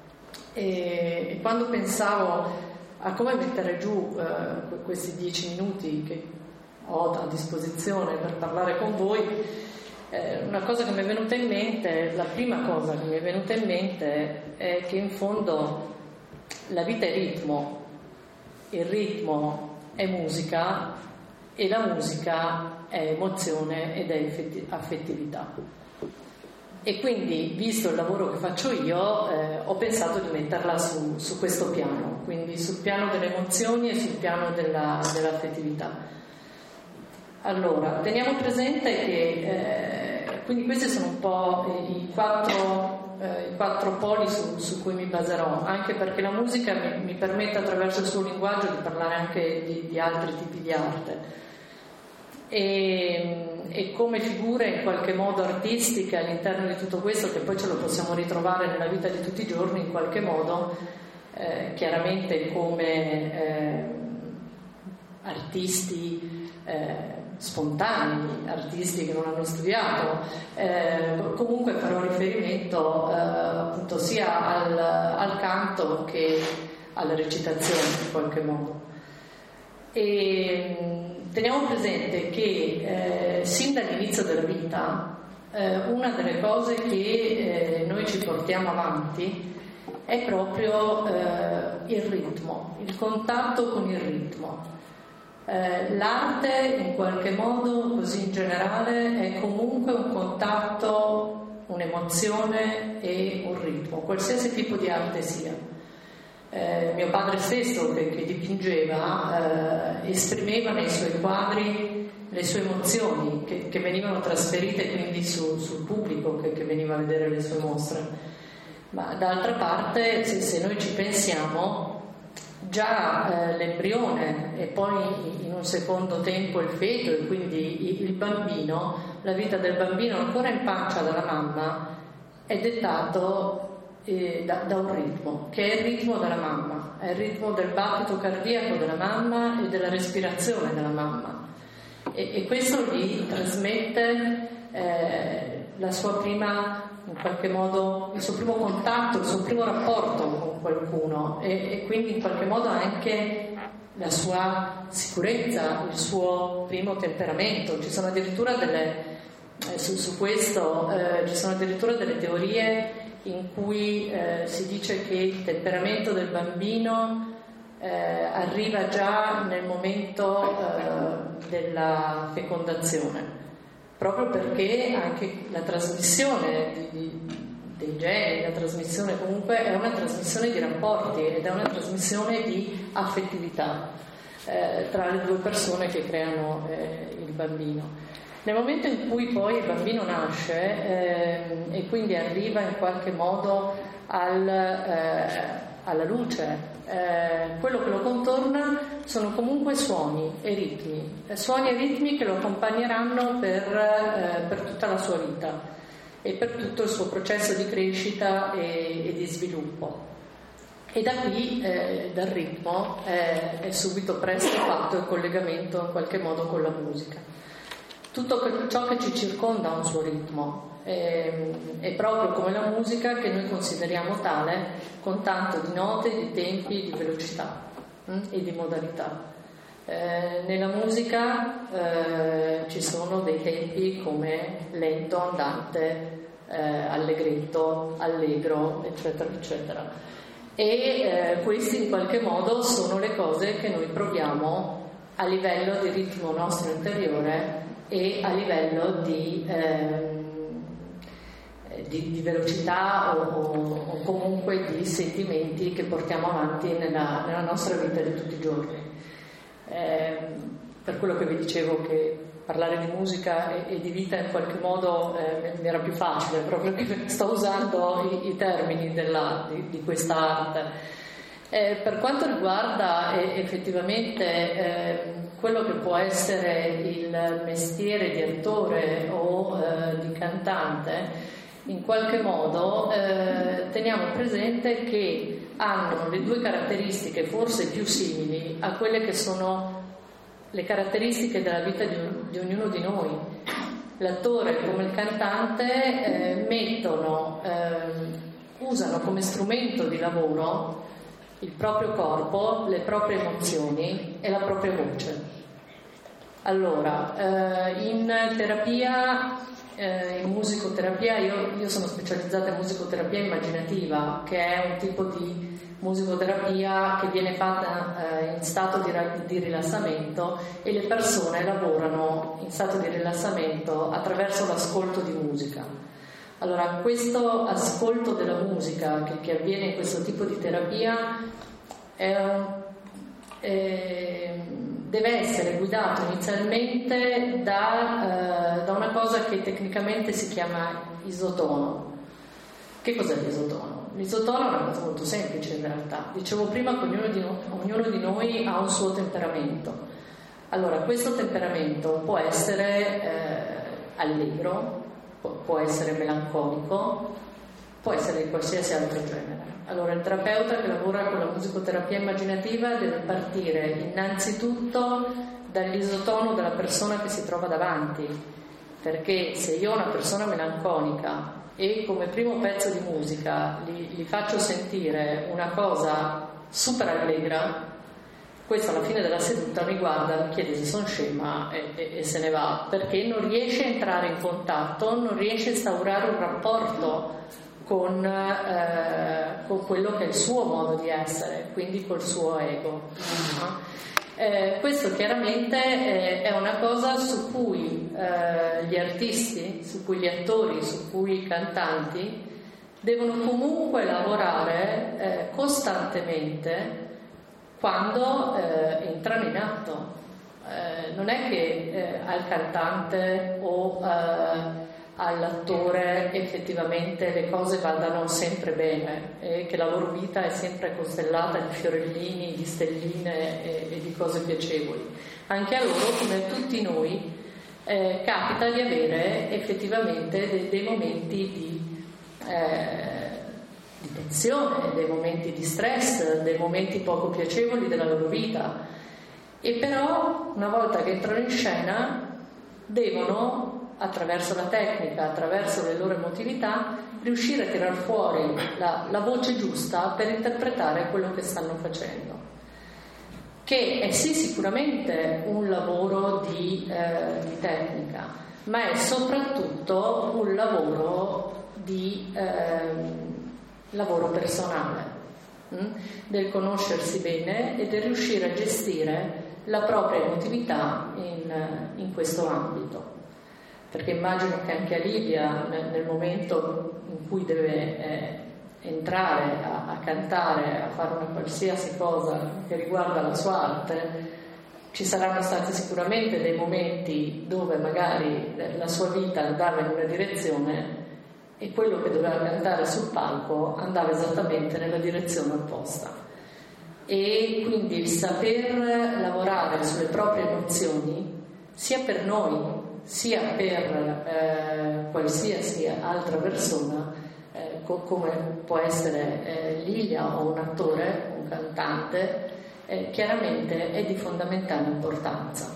e, e quando pensavo a come mettere giù eh, questi dieci minuti che ho a disposizione per parlare con voi, eh, una cosa che mi è venuta in mente, la prima cosa che mi è venuta in mente è che in fondo la vita è ritmo, il ritmo è musica e la musica è emozione ed è affettività. E quindi, visto il lavoro che faccio io, eh, ho pensato di metterla su, su questo piano, quindi sul piano delle emozioni e sul piano della, dell'affettività. Allora, teniamo presente che eh, quindi questi sono un po' i quattro, eh, i quattro poli su, su cui mi baserò, anche perché la musica mi, mi permette attraverso il suo linguaggio di parlare anche di, di altri tipi di arte. E, e come figure in qualche modo artistiche all'interno di tutto questo, che poi ce lo possiamo ritrovare nella vita di tutti i giorni in qualche modo, eh, chiaramente come eh, artisti eh, spontanei, artisti che non hanno studiato, eh, comunque farò riferimento eh, appunto sia al, al canto che alla recitazione in qualche modo. E teniamo presente che eh, sin dall'inizio della vita eh, una delle cose che eh, noi ci portiamo avanti è proprio eh, il ritmo, il contatto con il ritmo. Eh, l'arte in qualche modo, così in generale, è comunque un contatto, un'emozione e un ritmo, qualsiasi tipo di arte sia. Eh, mio padre stesso, che, che dipingeva, eh, esprimeva nei suoi quadri le sue emozioni che, che venivano trasferite quindi su, sul pubblico che, che veniva a vedere le sue mostre. Ma d'altra parte, se, se noi ci pensiamo, già eh, l'embrione e poi in un secondo tempo il feto e quindi il bambino, la vita del bambino ancora in pancia dalla mamma è dettato Da, da un ritmo, che è il ritmo della mamma, è il ritmo del battito cardiaco della mamma e della respirazione della mamma, e, e questo gli trasmette eh, la sua prima, in qualche modo, il suo primo contatto, il suo primo rapporto con qualcuno, e, e quindi in qualche modo anche la sua sicurezza, il suo primo temperamento. Ci sono addirittura delle eh, su, su questo eh, ci sono addirittura delle teorie in cui eh, si dice che il temperamento del bambino eh, arriva già nel momento eh, della fecondazione, proprio perché anche la trasmissione di, di, dei geni, la trasmissione comunque è una trasmissione di rapporti ed è una trasmissione di affettività. eh, tra le due persone che creano eh, il bambino. Nel momento in cui poi il bambino nasce eh, e quindi arriva in qualche modo al, eh, alla luce, eh, quello che lo contorna sono comunque suoni e ritmi, eh, suoni e ritmi che lo accompagneranno per, eh, per tutta la sua vita e per tutto il suo processo di crescita e, e di sviluppo. E da qui, eh, dal ritmo, eh, è subito presto fatto il collegamento in qualche modo con la musica. Tutto ciò che ci circonda ha un suo ritmo, è, è proprio come la musica che noi consideriamo tale, con tanto di note, di tempi, di velocità hm? e di modalità. Eh, nella musica eh, ci sono dei tempi come lento, andante, eh, allegretto, allegro, eccetera, eccetera. E eh, questi in qualche modo sono le cose che noi proviamo a livello di ritmo nostro interiore e a livello di, ehm, di, di velocità o, o comunque di sentimenti che portiamo avanti nella, nella nostra vita di tutti i giorni. Eh, per quello che vi dicevo che parlare di musica e, e di vita in qualche modo eh, mi era più facile, proprio che sto usando i, i termini della, di, di questa arte. Eh, per quanto riguarda eh, effettivamente eh, quello che può essere il mestiere di attore o eh, di cantante, in qualche modo eh, teniamo presente che hanno le due caratteristiche forse più simili a quelle che sono le caratteristiche della vita di, un, di ognuno di noi. L'attore come il cantante eh, mettono, eh, usano come strumento di lavoro il proprio corpo, le proprie emozioni e la propria voce. Allora, eh, in terapia, eh, in musicoterapia, io, io sono specializzata in musicoterapia immaginativa, che è un tipo di musicoterapia che viene fatta eh, in stato di, di rilassamento, e le persone lavorano in stato di rilassamento attraverso l'ascolto di musica. Allora, questo ascolto della musica che, che avviene in questo tipo di terapia è un, è, deve essere guidato inizialmente da, eh, da una cosa che tecnicamente si chiama isotono. Che cos'è l'isotono? L'isotono è una cosa molto semplice in realtà. Dicevo prima che ognuno di, no, ognuno di noi ha un suo temperamento. Allora, questo temperamento può essere eh, allegro, può essere melanconico, può essere di qualsiasi altro genere. Allora, il terapeuta che lavora con la musicoterapia immaginativa deve partire innanzitutto dall'isotono della persona che si trova davanti, perché se io ho una persona melanconica e come primo pezzo di musica gli, gli faccio sentire una cosa super allegra, questo alla fine della seduta mi guarda, mi chiede se sono scema e, e, e se ne va, perché non riesce a entrare in contatto, non riesce a instaurare un rapporto con, eh, con quello che è il suo modo di essere, quindi col suo ego. Eh, questo chiaramente eh, è una cosa su cui eh, gli artisti, su cui gli attori, su cui i cantanti devono comunque lavorare eh, costantemente quando eh, entrano in atto. Eh, non è che eh, al cantante o eh, all'attore effettivamente le cose vadano sempre bene e che la loro vita è sempre costellata di fiorellini, di stelline e, e di cose piacevoli. Anche a loro, come a tutti noi, eh, capita di avere effettivamente dei, dei momenti di eh, di tensione, dei momenti di stress, dei momenti poco piacevoli della loro vita, e però una volta che entrano in scena devono, attraverso la tecnica, attraverso le loro emotività, riuscire a tirar fuori la, la voce giusta per interpretare quello che stanno facendo, che è sì sicuramente un lavoro di, eh, di tecnica, ma è soprattutto un lavoro di eh, lavoro personale, mh? del conoscersi bene e del riuscire a gestire la propria emotività in, in questo ambito, perché immagino che anche a Livia nel, nel momento in cui deve eh, entrare a, a cantare, a fare una qualsiasi cosa che riguarda la sua arte, Ci saranno stati sicuramente dei momenti dove magari la sua vita andava in una direzione e quello che doveva cantare sul palco andava esattamente nella direzione opposta. E quindi il saper lavorare sulle proprie emozioni, sia per noi, sia per eh, qualsiasi altra persona, eh, co- come può essere eh, Lilia o un attore, un cantante, eh, chiaramente è di fondamentale importanza.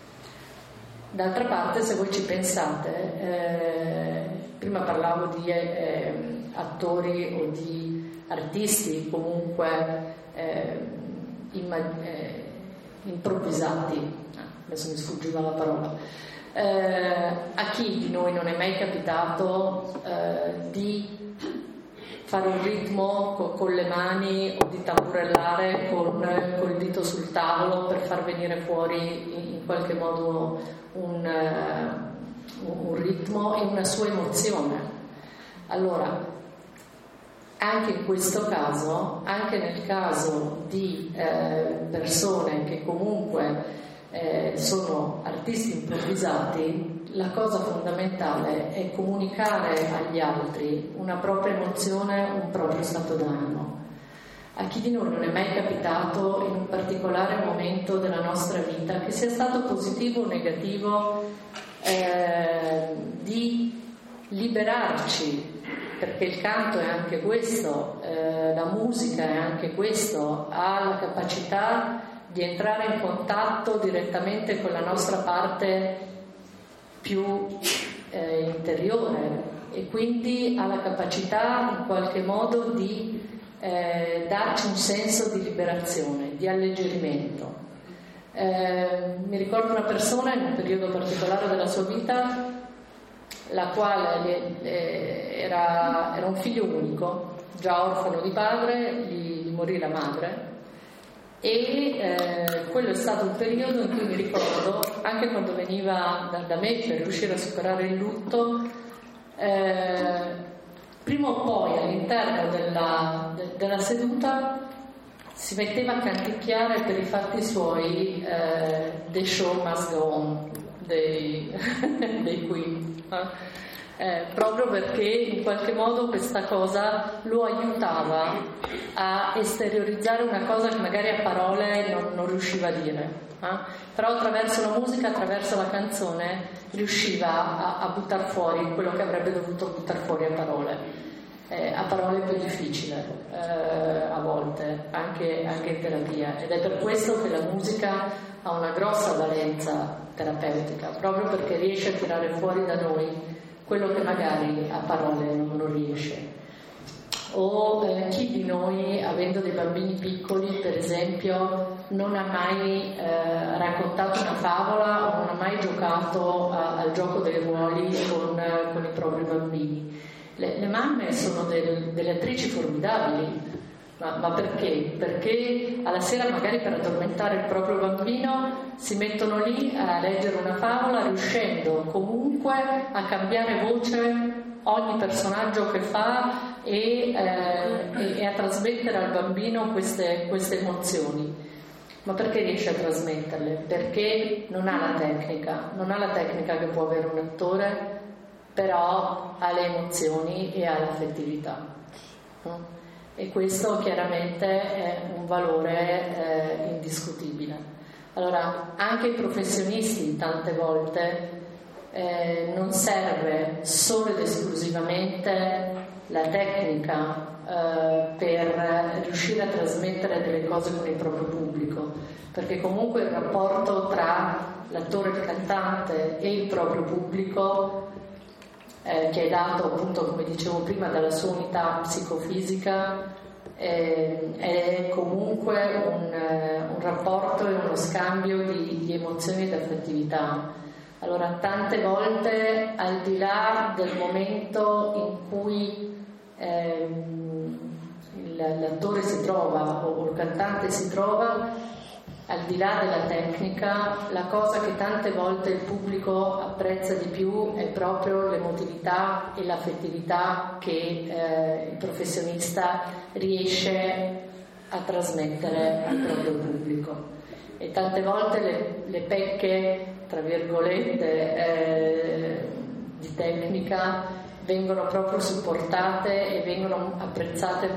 D'altra parte, se voi ci pensate, eh, prima parlavo di eh, attori o di artisti comunque eh, imma- eh, improvvisati, adesso mi sfuggiva la parola, eh, a chi di noi non è mai capitato eh, di fare un ritmo co- con le mani o di tamburellare con col dito sul tavolo per far venire fuori in, in qualche modo un, uh, un ritmo e una sua emozione. Allora, anche in questo caso, anche nel caso di eh, persone che comunque eh, sono artisti improvvisati, la cosa fondamentale è comunicare agli altri una propria emozione, un proprio stato d'animo. A chi di noi non è mai capitato in un particolare momento della nostra vita, che sia stato positivo o negativo, eh, di liberarci, perché il canto è anche questo, eh, la musica è anche questo, ha la capacità di entrare in contatto direttamente con la nostra parte più eh, interiore e quindi ha la capacità in qualche modo di eh, darci un senso di liberazione, di alleggerimento. Eh, mi ricordo una persona in un periodo particolare della sua vita, la quale eh, era, era un figlio unico, già orfano di padre, gli, gli morì la madre. E eh, quello è stato un periodo in cui mi ricordo, anche quando veniva da, da me per riuscire a superare il lutto, eh, prima o poi all'interno della, de, della seduta si metteva a canticchiare per i fatti suoi eh, The Show Must Go On dei, dei Queen. Eh? Eh, proprio perché in qualche modo questa cosa lo aiutava a esteriorizzare una cosa che magari a parole non, non riusciva a dire, eh? Però attraverso la musica, attraverso la canzone riusciva a, a buttar fuori quello che avrebbe dovuto buttare fuori a parole. Eh, a parole è più difficile eh, a volte, anche, anche in terapia, ed è per questo che la musica ha una grossa valenza terapeutica, proprio perché riesce a tirare fuori da noi quello che magari a parole non riesce. O eh, chi di noi, avendo dei bambini piccoli, per esempio, non ha mai eh, raccontato una favola o non ha mai giocato a, al gioco dei ruoli con, con i propri bambini. Le, le mamme sono del, delle attrici formidabili. Ma, ma perché? Perché alla sera magari per addormentare il proprio bambino si mettono lì a leggere una favola, riuscendo comunque a cambiare voce ogni personaggio che fa e, eh, e, e a trasmettere al bambino queste, queste emozioni. Ma perché riesce a trasmetterle? Perché non ha la tecnica, non ha la tecnica che può avere un attore, però ha le emozioni e ha l'affettività. No? E questo chiaramente è un valore eh, indiscutibile. Allora, anche i professionisti tante volte eh, non serve solo ed esclusivamente la tecnica eh, per riuscire a trasmettere delle cose con il proprio pubblico, perché comunque il rapporto tra l'attore, il cantante e il proprio pubblico, Eh, che è dato appunto, come dicevo prima, dalla sua unità psicofisica, eh, è comunque un, eh, un rapporto e uno scambio di, di emozioni ed affettività. Allora, tante volte, al di là del momento in cui eh, l'attore si trova o il cantante si trova, al di là della tecnica, la cosa che tante volte il pubblico apprezza di più è proprio l'emotività e l'affettività che eh, il professionista riesce a trasmettere al proprio pubblico. e tante volte le, le pecche, tra virgolette, eh, di tecnica vengono proprio supportate e vengono apprezzate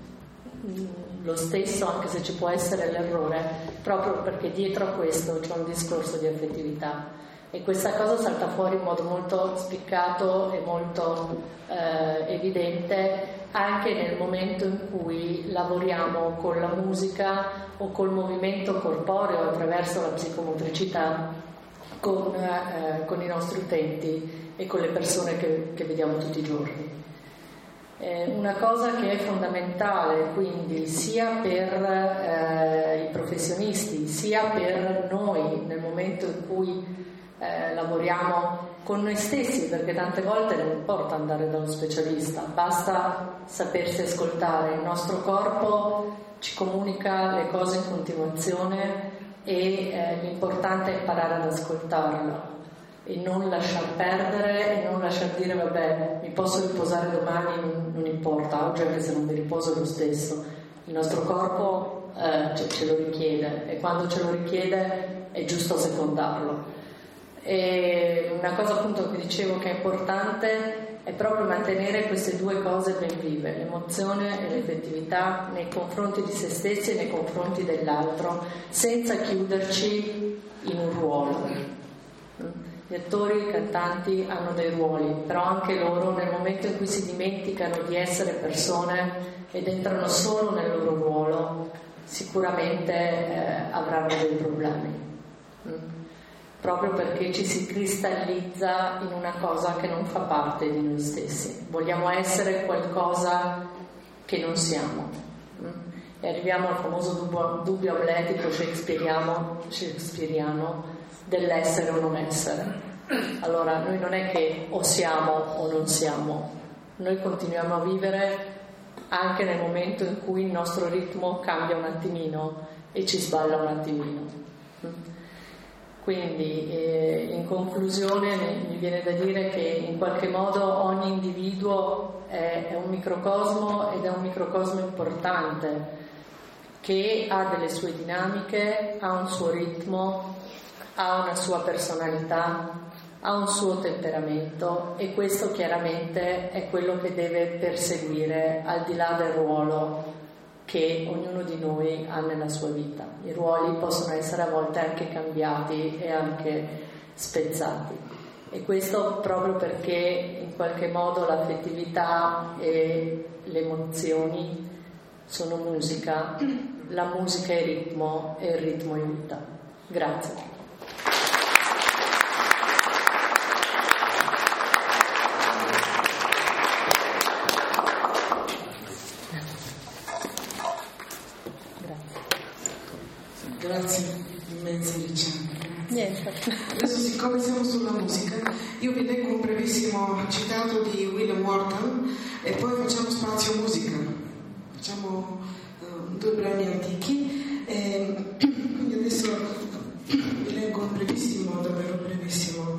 lo stesso, anche se ci può essere l'errore, proprio perché dietro a questo c'è un discorso di affettività. E questa cosa salta fuori in modo molto spiccato e molto eh, evidente anche nel momento in cui lavoriamo con la musica o col movimento corporeo attraverso la psicomotricità con, eh, con i nostri utenti e con le persone che, che vediamo tutti i giorni. Eh, una cosa che è fondamentale quindi sia per eh, i professionisti sia per noi nel momento in cui Eh, lavoriamo con noi stessi, perché tante volte non importa andare da uno specialista, basta sapersi ascoltare. Il nostro corpo ci comunica le cose in continuazione e eh, l'importante è imparare ad ascoltarlo e non lasciar perdere e non lasciar dire vabbè mi posso riposare domani, non, non importa, oggi anche se non mi riposo è lo stesso. Il nostro corpo eh, ce, ce lo richiede e quando ce lo richiede è giusto secondarlo. E una cosa appunto che dicevo che è importante è proprio mantenere queste due cose ben vive, l'emozione e l'effettività nei confronti di se stessi e nei confronti dell'altro, senza chiuderci in un ruolo. Gli attori, i cantanti hanno dei ruoli, però anche loro nel momento in cui si dimenticano di essere persone ed entrano solo nel loro ruolo, sicuramente eh, avranno dei problemi. Proprio perché ci si cristallizza in una cosa che non fa parte di noi stessi. Vogliamo essere qualcosa che non siamo. E arriviamo al famoso dubbio, dubbio amletico shakespeariano, shakespeariano dell'essere o non essere. Allora, noi non è che o siamo o non siamo, noi continuiamo a vivere anche nel momento in cui il nostro ritmo cambia un attimino e ci sballa un attimino. Quindi eh, in conclusione mi, mi viene da dire che in qualche modo ogni individuo è, è un microcosmo ed è un microcosmo importante che ha delle sue dinamiche, ha un suo ritmo, ha una sua personalità, ha un suo temperamento e questo chiaramente è quello che deve perseguire al di là del ruolo che ognuno di noi ha nella sua vita. I ruoli possono essere a volte anche cambiati e anche spezzati e questo proprio perché in qualche modo l'affettività e le emozioni sono musica, la musica è ritmo e il ritmo è vita. Grazie. Grazie immense Luciana. Niente. Adesso siccome siamo sulla musica, io vi leggo un brevissimo citato di William Wharton e poi facciamo spazio musica. Facciamo uh, due brani antichi e quindi adesso vi leggo un brevissimo, davvero brevissimo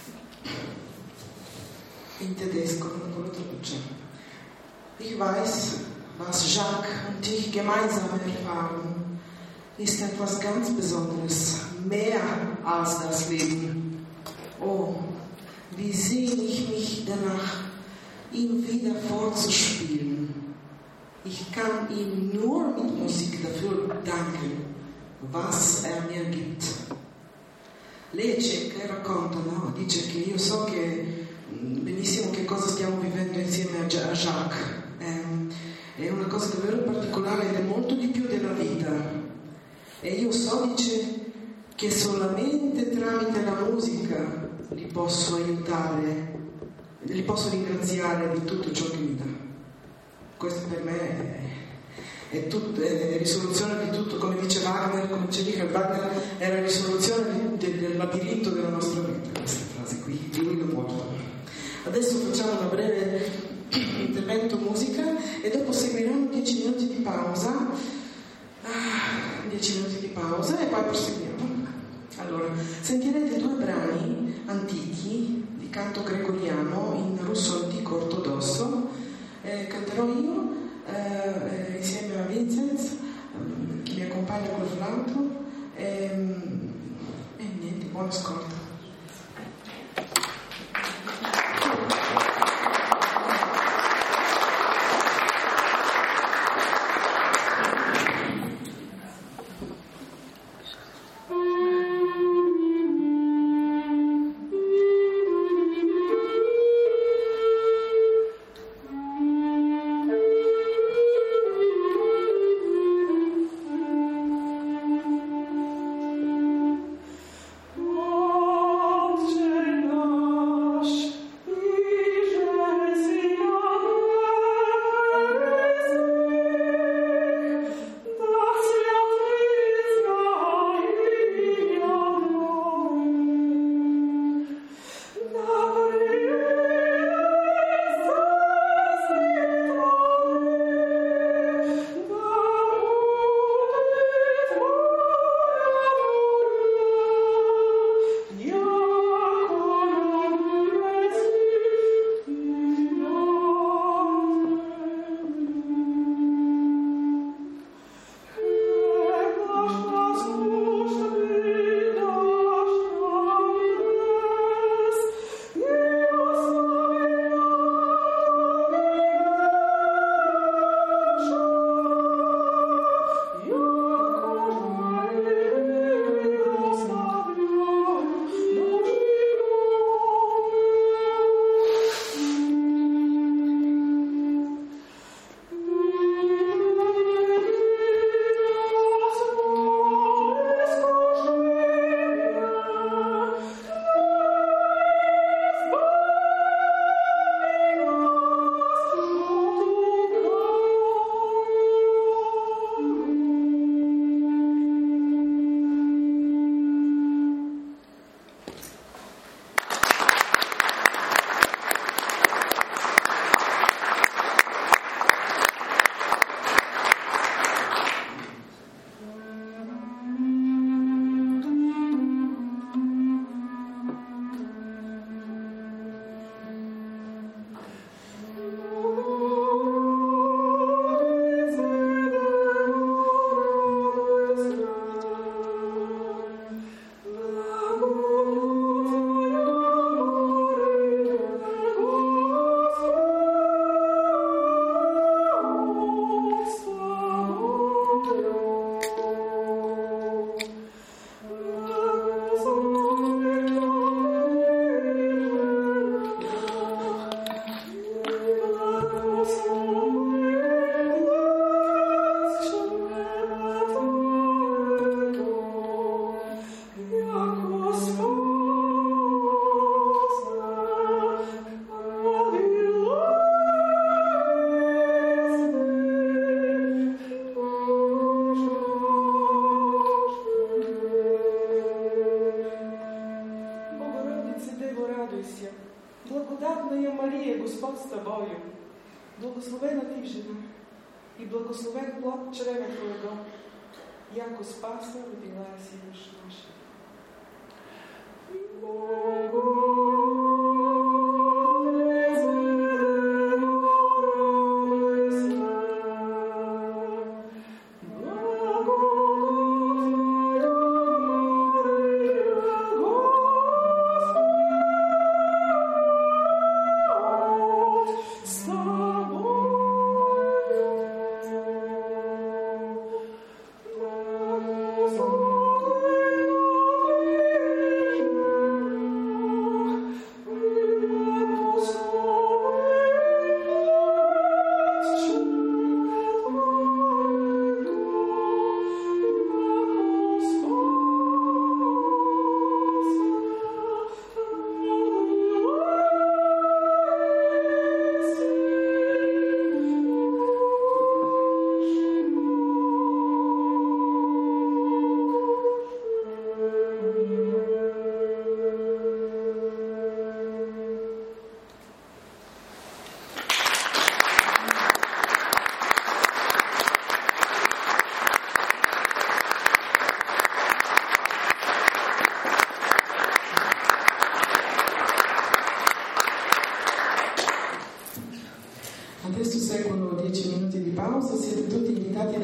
in tedesco, non lo traduciamo. Ich weiß, was Jacques und ich gemeinsam erfahren, ist etwas ganz Besonderes, mehr als das Leben. Oh, wie sehne ich mich danach, ihn wieder vorzuspielen. Ich kann ihm nur mit Musik dafür danken, was er mir gibt. Lecek racconta, no? Dice che io so che benissimo che cosa stiamo vivendo insieme a Jacques. È una cosa davvero particolare ed è molto di più della vita. E io so, dice, che solamente tramite la musica li posso aiutare, li posso ringraziare di tutto ciò che mi dà. Questo per me è, è, tutto, è risoluzione di tutto, come dice Wagner, come dice Richard Wagner, è la risoluzione del, del labirinto della nostra vita, questa frase qui, di William Wharton. Adesso facciamo una breve intervento musica e dopo seguiranno dieci minuti di pausa. Ah, dieci minuti di pausa e poi proseguiamo. Allora, sentirete due brani antichi di canto gregoriano in russo antico ortodosso. Eh, canterò io eh, insieme a Vincenz, eh, che mi accompagna col flauto, E, e niente, buon ascolto. Благодатная Мария, Господь с тобою, благословена ты в женах, и благословен плод чрева твоего, яко спаса родила си душа наша. Oh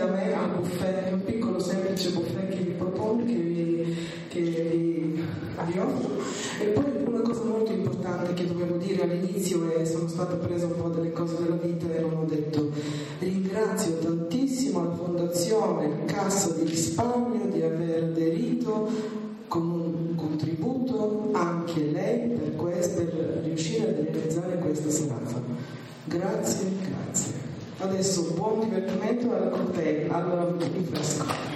da me al buffet, un piccolo semplice buffet che vi propongo, che vi, che vi, vi offro. E poi una cosa molto importante che dovevo dire all'inizio, e sono stata presa un po' delle cose della vita, e non ho detto: ringrazio tantissimo la Fondazione Cassa di Risparmio di aver aderito con un contributo anche lei per, questo, per riuscire a realizzare questa serata. Grazie, grazie. Adesso buon divertimento alla cocktail, al rinfresco.